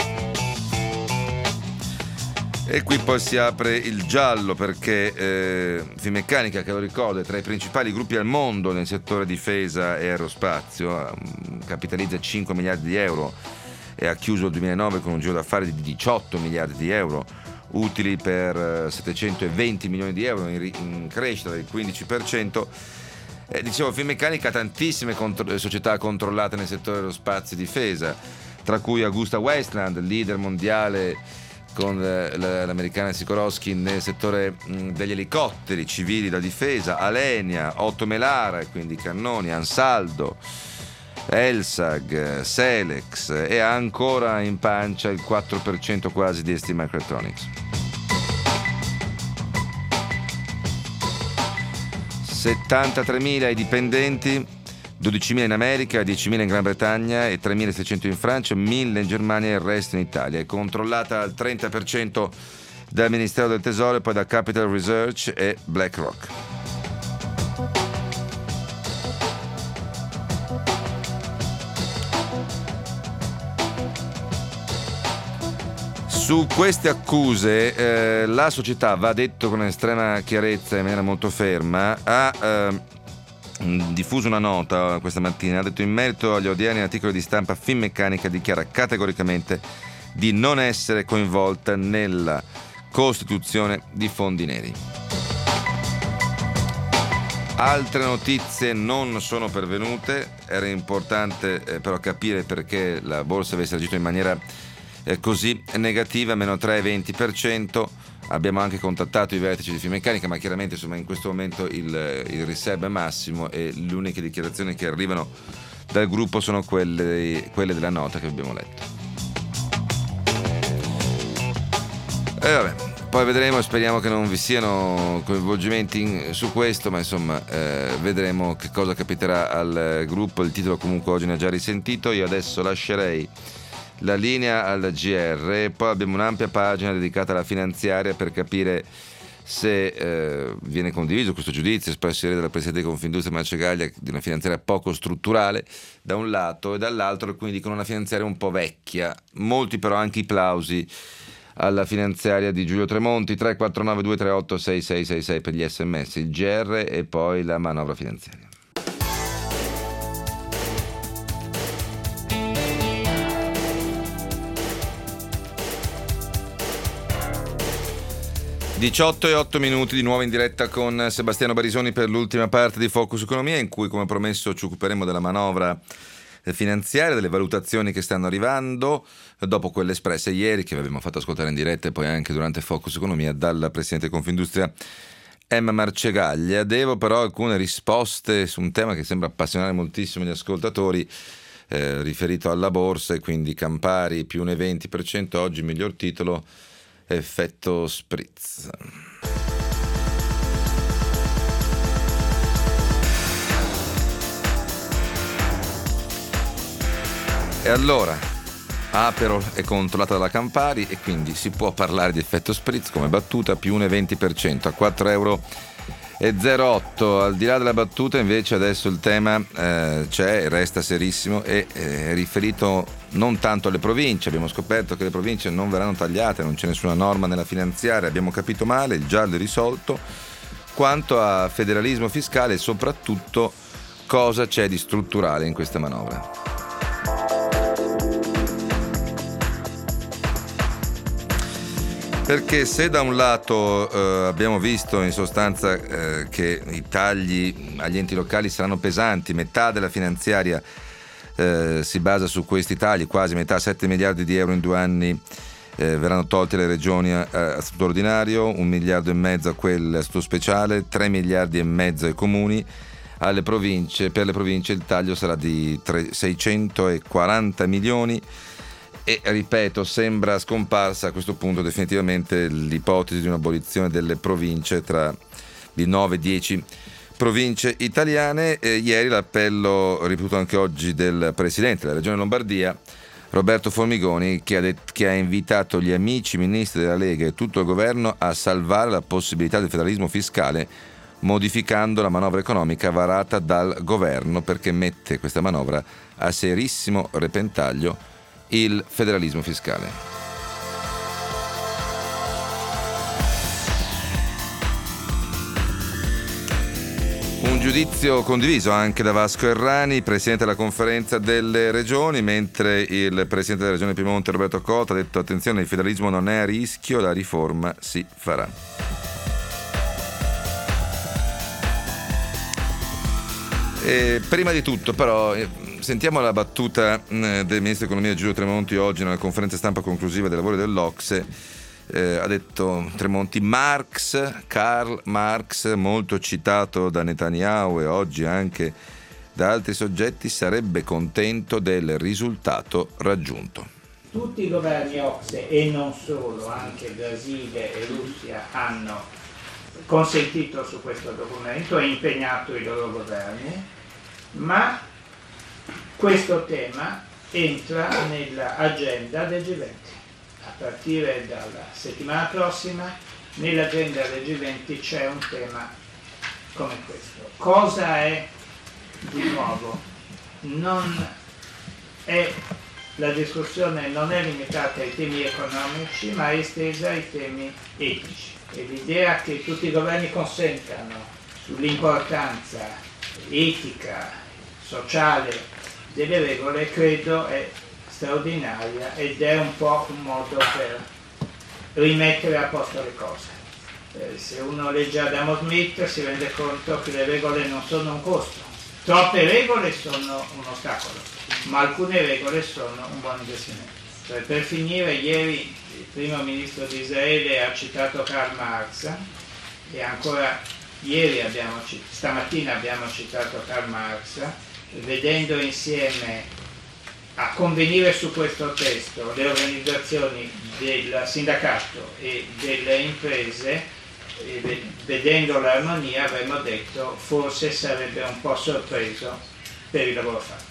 E qui poi si apre il giallo perché Finmeccanica, che lo ricordo, è tra i principali gruppi al mondo nel settore difesa e aerospazio, capitalizza 5 miliardi di euro e ha chiuso il 2009 con un giro d'affari di 18 miliardi di euro, utili per 720 milioni di euro, in crescita del 15%. Dicevo, Finmeccanica ha tantissime società controllate nel settore aerospazio e difesa, tra cui Augusta Westland, leader mondiale con l'americana Sikorsky nel settore degli elicotteri civili da difesa, Alenia, Otto Melara, quindi cannoni, Ansaldo, Elsag, Selex, e ha ancora in pancia il 4% quasi di ST Microelectronics. 73.000 i dipendenti, 12.000 in America, 10.000 in Gran Bretagna e 3.600 in Francia, 1.000 in Germania e il resto in Italia. È controllata al 30% dal Ministero del Tesoro e poi da Capital Research e BlackRock. Su queste accuse la società, va detto con estrema chiarezza e in maniera molto ferma, ha diffuso una nota questa mattina. Ha detto: in merito agli odierni articoli di stampa, Finmeccanica dichiara categoricamente di non essere coinvolta nella costituzione di fondi neri. Altre notizie non sono pervenute. Era importante però capire perché la borsa avesse agito in maniera così negativa, meno 3,20%. Abbiamo anche contattato i vertici di Finmeccanica, ma chiaramente insomma in questo momento il riservo è massimo e le uniche dichiarazioni che arrivano dal gruppo sono quelle della nota che abbiamo letto. E vabbè, poi vedremo, speriamo che non vi siano coinvolgimenti su questo, ma insomma vedremo che cosa capiterà al gruppo. Il titolo comunque oggi ne ha già risentito. Io adesso lascerei la linea al GR e poi abbiamo un'ampia pagina dedicata alla finanziaria per capire se viene condiviso questo giudizio espresso ieri dalla Presidente di Confindustria Marcegaglia di una finanziaria poco strutturale da un lato, e dall'altro alcuni dicono una finanziaria un po' vecchia. Molti però anche i plausi alla finanziaria di Giulio Tremonti. 349 238 6666 per gli sms, il GR e poi la manovra finanziaria. 18:08 di nuovo in diretta con Sebastiano Barisoni per l'ultima parte di Focus Economia, in cui, come promesso, ci occuperemo della manovra finanziaria, delle valutazioni che stanno arrivando dopo quelle espresse ieri, che vi abbiamo fatto ascoltare in diretta e poi anche durante Focus Economia, dalla Presidente di Confindustria Emma Marcegaglia. Devo però alcune risposte su un tema che sembra appassionare moltissimo gli ascoltatori, riferito alla borsa, e quindi Campari più un 20%, oggi miglior titolo effetto spritz. E allora Aperol è controllata dalla Campari e quindi si può parlare di effetto spritz come battuta più un 20% a 4,08 €. Al di là della battuta invece adesso il tema c'è, resta serissimo, e è riferito non tanto alle province. Abbiamo scoperto che le province non verranno tagliate, non c'è nessuna norma nella finanziaria, abbiamo capito male, il giallo è risolto, quanto a federalismo fiscale e soprattutto cosa c'è di strutturale in questa manovra. Perché se da un lato abbiamo visto in sostanza che i tagli agli enti locali saranno pesanti, metà della finanziaria si basa su questi tagli, quasi metà, 7 miliardi di euro in 2 anni verranno tolti alle regioni a statuto ordinario, 1,5 miliardi a quelle a statuto speciale, 3,5 miliardi ai comuni. Alle province, per le province il taglio sarà di 640 milioni. E ripeto, sembra scomparsa a questo punto definitivamente l'ipotesi di un'abolizione delle province tra di 9 e 10 province italiane. Ieri l'appello ripetuto anche oggi del Presidente della Regione Lombardia, Roberto Formigoni, che ha invitato gli amici ministri della Lega e tutto il governo a salvare la possibilità del federalismo fiscale modificando la manovra economica varata dal governo, perché mette questa manovra a serissimo repentaglio il federalismo fiscale. Un giudizio condiviso anche da Vasco Errani, Presidente della Conferenza delle Regioni, mentre il Presidente della Regione Piemonte Roberto Cotta ha detto: attenzione, il federalismo non è a rischio, la riforma si farà. Prima di tutto però sentiamo la battuta del Ministro dell'Economia Giulio Tremonti oggi nella conferenza stampa conclusiva dei lavori dell'Ocse. Ha detto Tremonti: Karl Marx, molto citato da Netanyahu e oggi anche da altri soggetti, sarebbe contento del risultato raggiunto. Tutti i governi Ocse, e non solo, anche Brasile e Russia, hanno consentito su questo documento e impegnato i loro governi, ma questo tema entra nell'agenda del G20. A partire dalla settimana prossima nell'agenda del G20 c'è un tema come questo. Cosa è di nuovo? La discussione non è limitata ai temi economici, ma è estesa ai temi etici. E l'idea che tutti i governi consentano sull'importanza etica, sociale delle regole, credo è straordinaria ed è un po' un modo per rimettere a posto le cose. Se uno legge Adamo Smith si rende conto che le regole non sono un costo. Troppe regole sono un ostacolo, ma alcune regole sono un buon investimento. Per finire, ieri il primo ministro di Israele ha citato Karl Marx e ancora ieri stamattina abbiamo citato Karl Marx, vedendo insieme a convenire su questo testo le organizzazioni del sindacato e delle imprese, e vedendo l'armonia avremmo detto forse sarebbe un po' sorpreso per il lavoro fatto.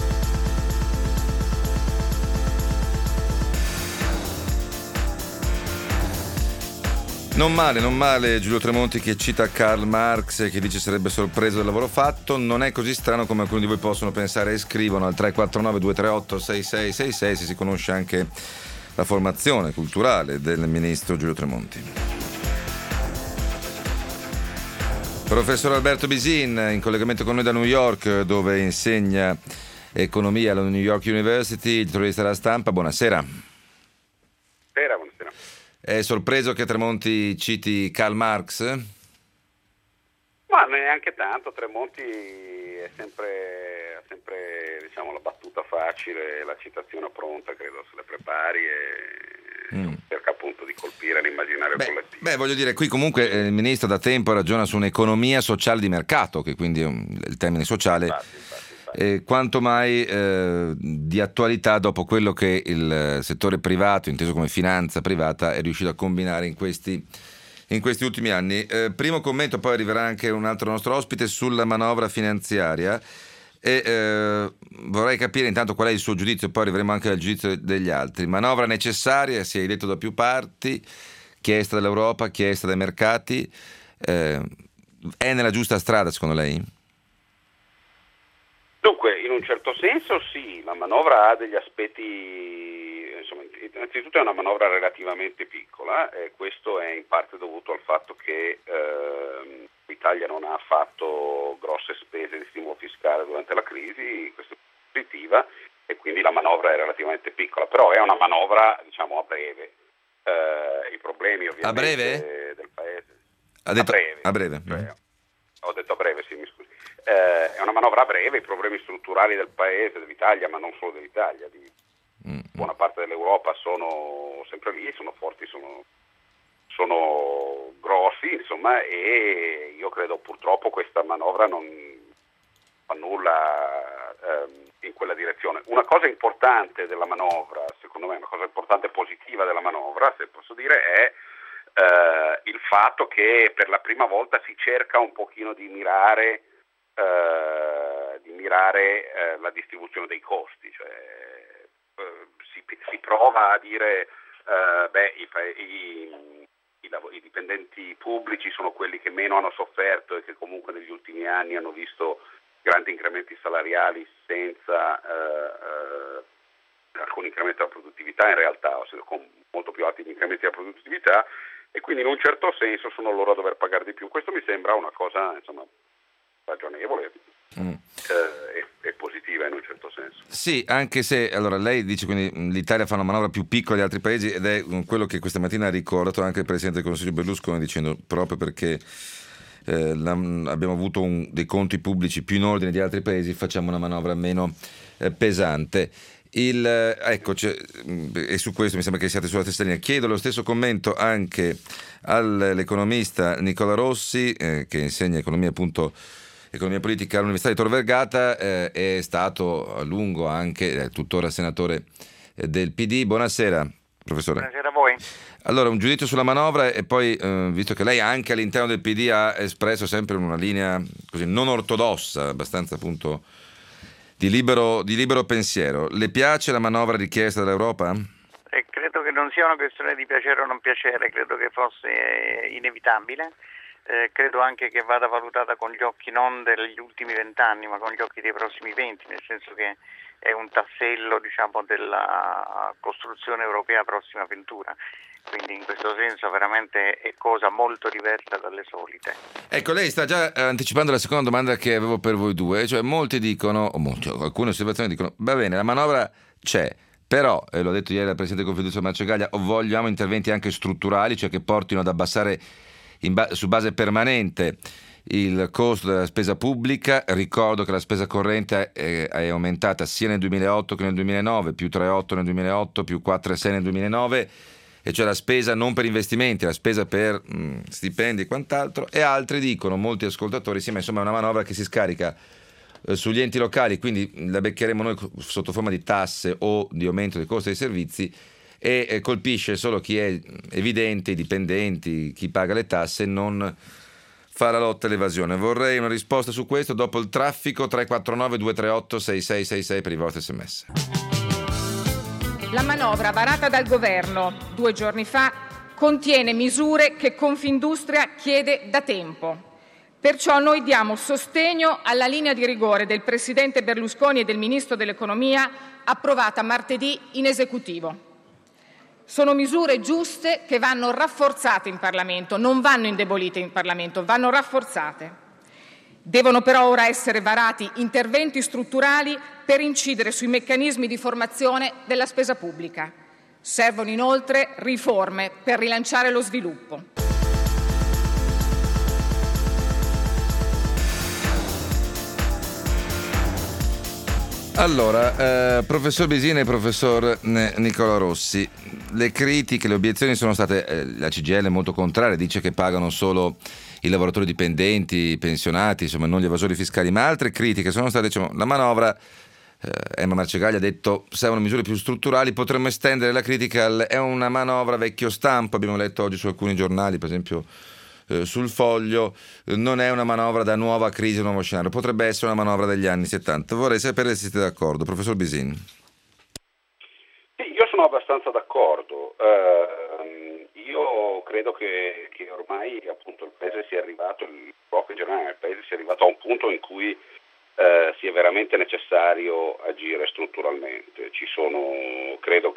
Non male Giulio Tremonti che cita Karl Marx e che dice sarebbe sorpreso del lavoro fatto. Non è così strano come alcuni di voi possono pensare, e scrivono al 349-238-6666 se si conosce anche la formazione culturale del ministro Giulio Tremonti. Professor Alberto Bisin, in collegamento con noi da New York, dove insegna economia alla New York University, il giornalista della Stampa. Buonasera. Buonasera. È sorpreso che Tremonti citi Karl Marx? Ma neanche tanto, Tremonti ha sempre diciamo, la battuta facile, la citazione pronta, credo se le prepari e cerca appunto di colpire l'immaginario collettivo. Beh, voglio dire, qui comunque il ministro da tempo ragiona su un'economia sociale di mercato, che quindi è il termine sociale, infatti. Quanto mai di attualità dopo quello che il settore privato, inteso come finanza privata, è riuscito a combinare in questi ultimi anni. Primo commento, poi arriverà anche un altro nostro ospite sulla manovra finanziaria e vorrei capire intanto qual è il suo giudizio, poi arriveremo anche al giudizio degli altri. Manovra necessaria, si è detto da più parti, chiesta dall'Europa, chiesta dai mercati, è nella giusta strada secondo lei? Dunque, in un certo senso sì, la manovra ha degli aspetti, insomma, innanzitutto è una manovra relativamente piccola e questo è in parte dovuto al fatto che l'Italia non ha fatto grosse spese di stimolo fiscale durante la crisi, questa è positiva e quindi la manovra è relativamente piccola, però è una manovra diciamo a breve. I problemi ovviamente a breve? Del paese. Ha detto a breve. Cioè, ho detto a breve, sì, mi scusi. È una manovra a breve, i problemi strutturali del paese, dell'Italia, ma non solo dell'Italia, di buona parte dell'Europa sono sempre lì, sono forti, sono grossi, insomma, e io credo purtroppo questa manovra non fa nulla in quella direzione. Una cosa importante della manovra, secondo me, una cosa importante e positiva della manovra, se posso dire, è il fatto che per la prima volta si cerca un pochino di mirare la distribuzione dei costi, cioè si prova a dire i dipendenti pubblici sono quelli che meno hanno sofferto e che comunque negli ultimi anni hanno visto grandi incrementi salariali senza alcun incremento della produttività in realtà, o con molto più alti incrementi della produttività, e quindi in un certo senso sono loro a dover pagare di più. Questo mi sembra una cosa insomma ragionevole e positiva in un certo senso. Sì, anche se allora lei dice quindi l'Italia fa una manovra più piccola di altri paesi ed è quello che questa mattina ha ricordato anche il Presidente del Consiglio Berlusconi, dicendo proprio perché abbiamo avuto dei conti pubblici più in ordine di altri paesi, facciamo una manovra meno pesante. Ecco, e su questo mi sembra che siate sulla stessa linea. Chiedo lo stesso commento anche all'economista Nicola Rossi, che insegna economia politica all'Università di Tor Vergata, è stato a lungo anche tuttora senatore del PD. Buonasera, professore. Buonasera a voi. Allora, un giudizio sulla manovra e poi, visto che lei anche all'interno del PD ha espresso sempre una linea così non ortodossa, abbastanza appunto di libero pensiero, le piace la manovra richiesta dall'Europa? Credo che non sia una questione di piacere o non piacere, credo che fosse inevitabile. Credo anche che vada valutata con gli occhi non degli ultimi 20 anni, ma con gli occhi dei prossimi 20, nel senso che è un tassello, diciamo, della costruzione europea prossima avventura. Quindi in questo senso veramente è cosa molto diversa dalle solite. Ecco, lei sta già anticipando la seconda domanda che avevo per voi due, cioè molti dicono, alcune osservazioni dicono, va bene, la manovra c'è, però, l'ho detto ieri al Presidente del Consiglio Marcegaglia, vogliamo interventi anche strutturali, cioè che portino ad abbassare su base permanente il costo della spesa pubblica. Ricordo che la spesa corrente è aumentata sia nel 2008 che nel 2009, più 3,8 nel 2008, più 4,6 nel 2009, e cioè la spesa non per investimenti, la spesa per stipendi e quant'altro. E altri dicono, molti ascoltatori, sì, ma insomma è una manovra che si scarica sugli enti locali, quindi la beccheremo noi sotto forma di tasse o di aumento dei costi dei servizi, e colpisce solo chi è evidente, i dipendenti, chi paga le tasse, non fa la lotta all'evasione. Vorrei una risposta su questo dopo il traffico. 349 238 6666 per i vostri sms. La manovra varata dal governo 2 giorni fa contiene misure che Confindustria chiede da tempo. Perciò noi diamo sostegno alla linea di rigore del Presidente Berlusconi e del Ministro dell'Economia approvata martedì in esecutivo. Sono misure giuste che vanno rafforzate in Parlamento, non vanno indebolite in Parlamento, vanno rafforzate. Devono però ora essere varati interventi strutturali per incidere sui meccanismi di formazione della spesa pubblica. Servono inoltre riforme per rilanciare lo sviluppo. Allora, professor Bisini e professor Nicola Rossi, le critiche, le obiezioni sono state, la CGIL è molto contraria, dice che pagano solo i lavoratori dipendenti, i pensionati, insomma non gli evasori fiscali, ma altre critiche sono state, diciamo, la manovra, Emma Marcegaglia ha detto servono misure più strutturali, potremmo estendere la critica è una manovra vecchio stampo, abbiamo letto oggi su alcuni giornali, per esempio sul Foglio, non è una manovra da nuova crisi, nuovo scenario, potrebbe essere una manovra degli anni 70. Vorrei sapere se siete d'accordo, professor Bisini. Io sono abbastanza d'accordo. Io credo che ormai appunto il paese sia arrivato, l'Europa in generale, il paese sia arrivato a un punto in cui sia veramente necessario agire strutturalmente. Credo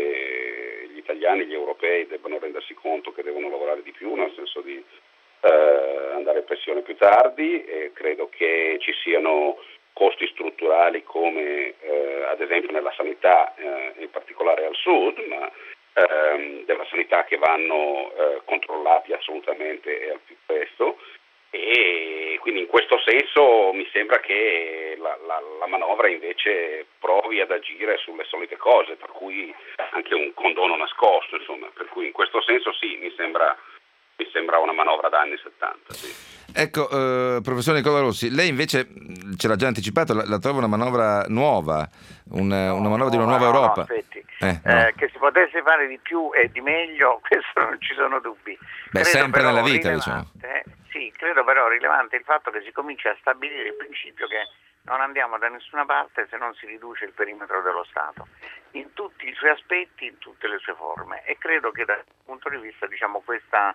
che gli italiani, gli europei debbano rendersi conto che devono lavorare di più, nel senso di andare in pensione più tardi, e credo che ci siano costi strutturali come ad esempio nella sanità, in particolare al sud, ma della sanità che vanno controllati assolutamente e al più presto. E quindi in questo senso mi sembra che la manovra invece provi ad agire sulle solite cose, per cui anche un condono nascosto, insomma, per cui in questo senso sì, mi sembra una manovra da anni 70. Sì. Ecco, professor Nicola Rossi, lei invece ce l'ha già anticipato, la trova una manovra nuova, una manovra di una nuova Europa. No, aspetti. Che si potesse fare di più e di meglio, questo non ci sono dubbi. Beh, credo sempre però nella vita, diciamo. Sì, credo però rilevante il fatto che si comincia a stabilire il principio che non andiamo da nessuna parte se non si riduce il perimetro dello Stato, in tutti i suoi aspetti, in tutte le sue forme, e credo che dal punto di vista, diciamo, questo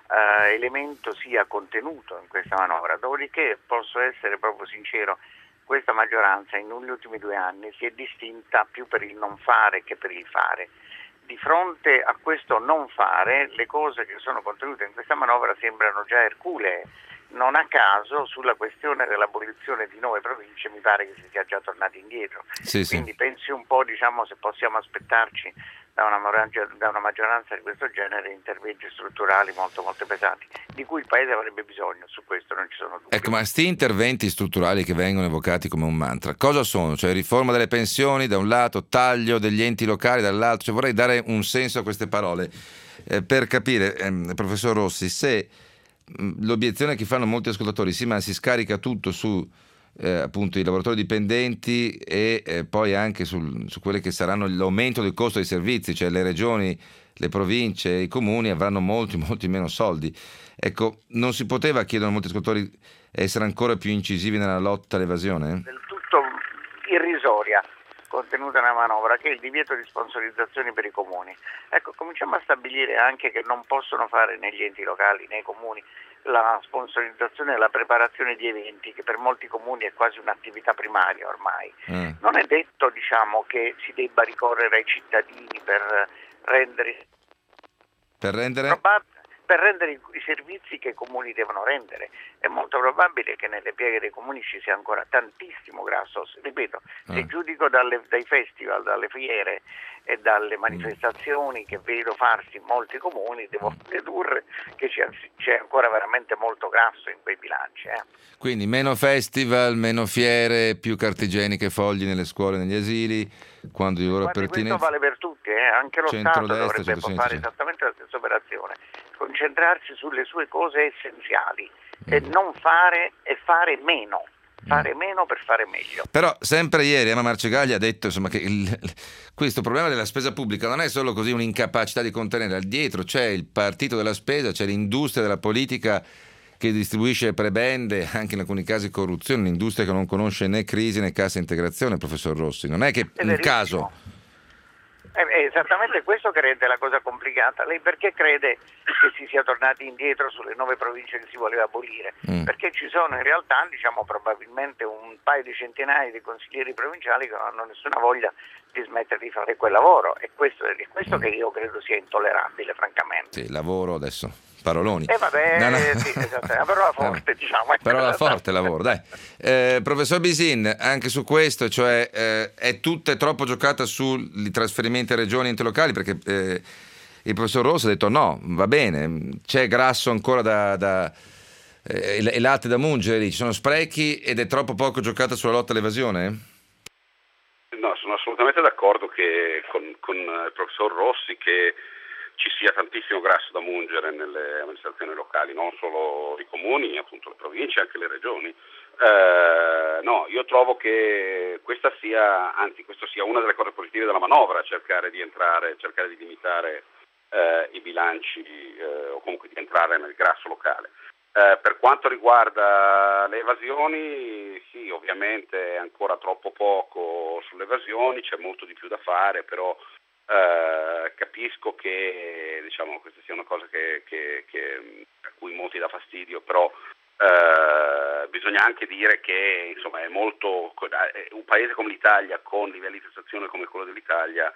elemento sia contenuto in questa manovra. Dopodiché posso essere proprio sincero, questa maggioranza negli ultimi 2 anni si è distinta più per il non fare che per il fare. Di fronte a questo non fare, le cose che sono contenute in questa manovra sembrano già erculee. Non a caso sulla questione dell'abolizione di 9 province mi pare che si sia già tornati indietro. Sì, quindi pensi un po', diciamo, se possiamo aspettarci da una maggioranza di questo genere interventi strutturali molto molto pesanti, di cui il Paese avrebbe bisogno, su questo non ci sono dubbi. Ecco, ma sti interventi strutturali che vengono evocati come un mantra, cosa sono? Cioè riforma delle pensioni da un lato, taglio degli enti locali dall'altro, cioè vorrei dare un senso a queste parole per capire, professor Rossi, se l'obiezione che fanno molti ascoltatori, sì, ma si scarica tutto su appunto i lavoratori dipendenti e poi anche su quelle che saranno l'aumento del costo dei servizi, cioè le regioni, le province, i comuni avranno molti meno soldi. Ecco, non si poteva, chiedono molti ascoltatori, essere ancora più incisivi nella lotta all'evasione? Del tutto irrisoria contenuta nella manovra, che è il divieto di sponsorizzazioni per i comuni. Ecco, cominciamo a stabilire anche che non possono fare negli enti locali, nei comuni, la sponsorizzazione e la preparazione di eventi, che per molti comuni è quasi un'attività primaria ormai. Non è detto, diciamo, che si debba ricorrere ai cittadini per rendere i servizi che i comuni devono rendere. È molto probabile che nelle pieghe dei comuni ci sia ancora tantissimo grasso. Ripeto, se giudico dai festival, dalle fiere e dalle manifestazioni che vedo farsi in molti comuni, devo dedurre che c'è ancora veramente molto grasso in quei bilanci. Quindi meno festival, meno fiere, più carta igienica e fogli nelle scuole e negli asili, quando i loro pertinenze. Questo vale per tutti, anche lo Stato dovrebbe fare esattamente la stessa operazione, concentrarsi sulle sue cose essenziali e non fare e fare meno. Fare meno per fare meglio. Però sempre ieri Emma Marcegaglia ha detto, insomma, che questo problema della spesa pubblica non è solo così un'incapacità di contenere, dietro c'è il partito della spesa, c'è l'industria della politica che distribuisce prebende, anche in alcuni casi corruzione, un'industria che non conosce né crisi né cassa integrazione, professor Rossi. Non è che un caso. È esattamente questo che rende la cosa complicata. Lei perché crede che si sia tornati indietro sulle 9 province che si voleva abolire? Perché ci sono in realtà, diciamo, probabilmente un paio di centinaia di consiglieri provinciali che non hanno nessuna voglia di smettere di fare quel lavoro, e questo che io credo sia intollerabile, francamente. Sì, lavoro adesso paroloni. Vabbè, sì, esatto, la parola forte, diciamo. Parola forte lavoro, dai. Professor Bisin, anche su questo, cioè è troppo giocata sui trasferimenti a regioni e enti locali, perché il professor Rossi ha detto no, va bene, c'è grasso ancora e latte da mungere lì, ci sono sprechi ed è troppo poco giocata sulla lotta all'evasione? No, sono assolutamente d'accordo con il professor Rossi che ci sia tantissimo grasso da mungere nelle amministrazioni locali, non solo i comuni, appunto le province, anche le regioni. No, io trovo che questo sia una delle cose positive della manovra, cercare di limitare i bilanci o comunque di entrare nel grasso locale. Per quanto riguarda le evasioni, sì, ovviamente è ancora troppo poco sulle evasioni, c'è molto di più da fare, però capisco che diciamo questa sia una cosa a cui molti dà fastidio, però bisogna anche dire che insomma è molto un paese come l'Italia con livelli di tassazione come quello dell'Italia,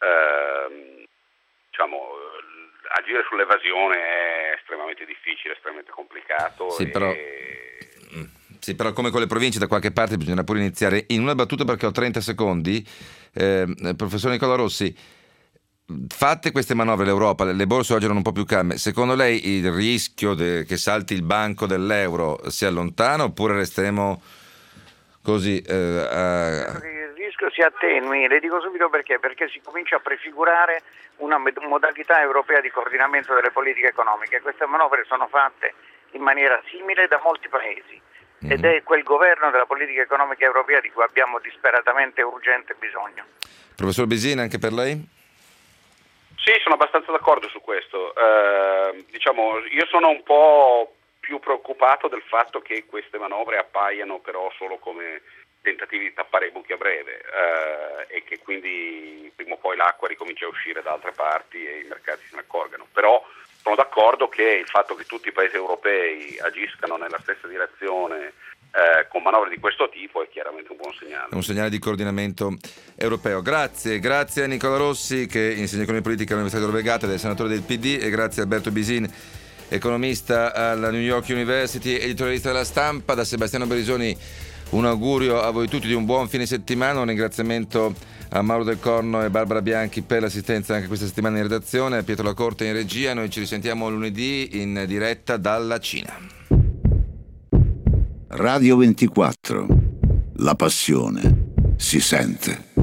agire sull'evasione è estremamente difficile, estremamente complicato. Sì, però come con le province da qualche parte bisogna pure iniziare. In una battuta, perché ho 30 secondi, professor Nicola Rossi, fatte queste manovre l'Europa, le borse oggi erano un po' più calme, secondo lei il rischio che salti il banco dell'euro si allontana oppure resteremo così? Il rischio si attenui, le dico subito perché si comincia a prefigurare una modalità europea di coordinamento delle politiche economiche. Queste manovre sono fatte in maniera simile da molti paesi ed è quel governo della politica economica europea di cui abbiamo disperatamente urgente bisogno. Professor Bisin, anche per lei? Sì, sono abbastanza d'accordo su questo. Io sono un po' più preoccupato del fatto che queste manovre appaiano però solo come tentativi di tappare i buchi a breve e che quindi prima o poi l'acqua ricomincia a uscire da altre parti e i mercati se ne accorgano. Però sono d'accordo che il fatto che tutti i paesi europei agiscano nella stessa direzione con manovre di questo tipo è chiaramente un buon segnale. È un segnale di coordinamento europeo. Grazie a Nicola Rossi che insegna economia politica all'Università di Tor Vergata, del senatore del PD, e grazie a Alberto Bisin, economista alla New York University, editorialista della Stampa. Da Sebastiano Berisoni un augurio a voi tutti di un buon fine settimana, un ringraziamento a Mauro Del Corno e Barbara Bianchi per l'assistenza anche questa settimana in redazione, a Pietro Lacorte in regia. Noi ci risentiamo lunedì in diretta dalla Cina. Radio 24. La passione si sente.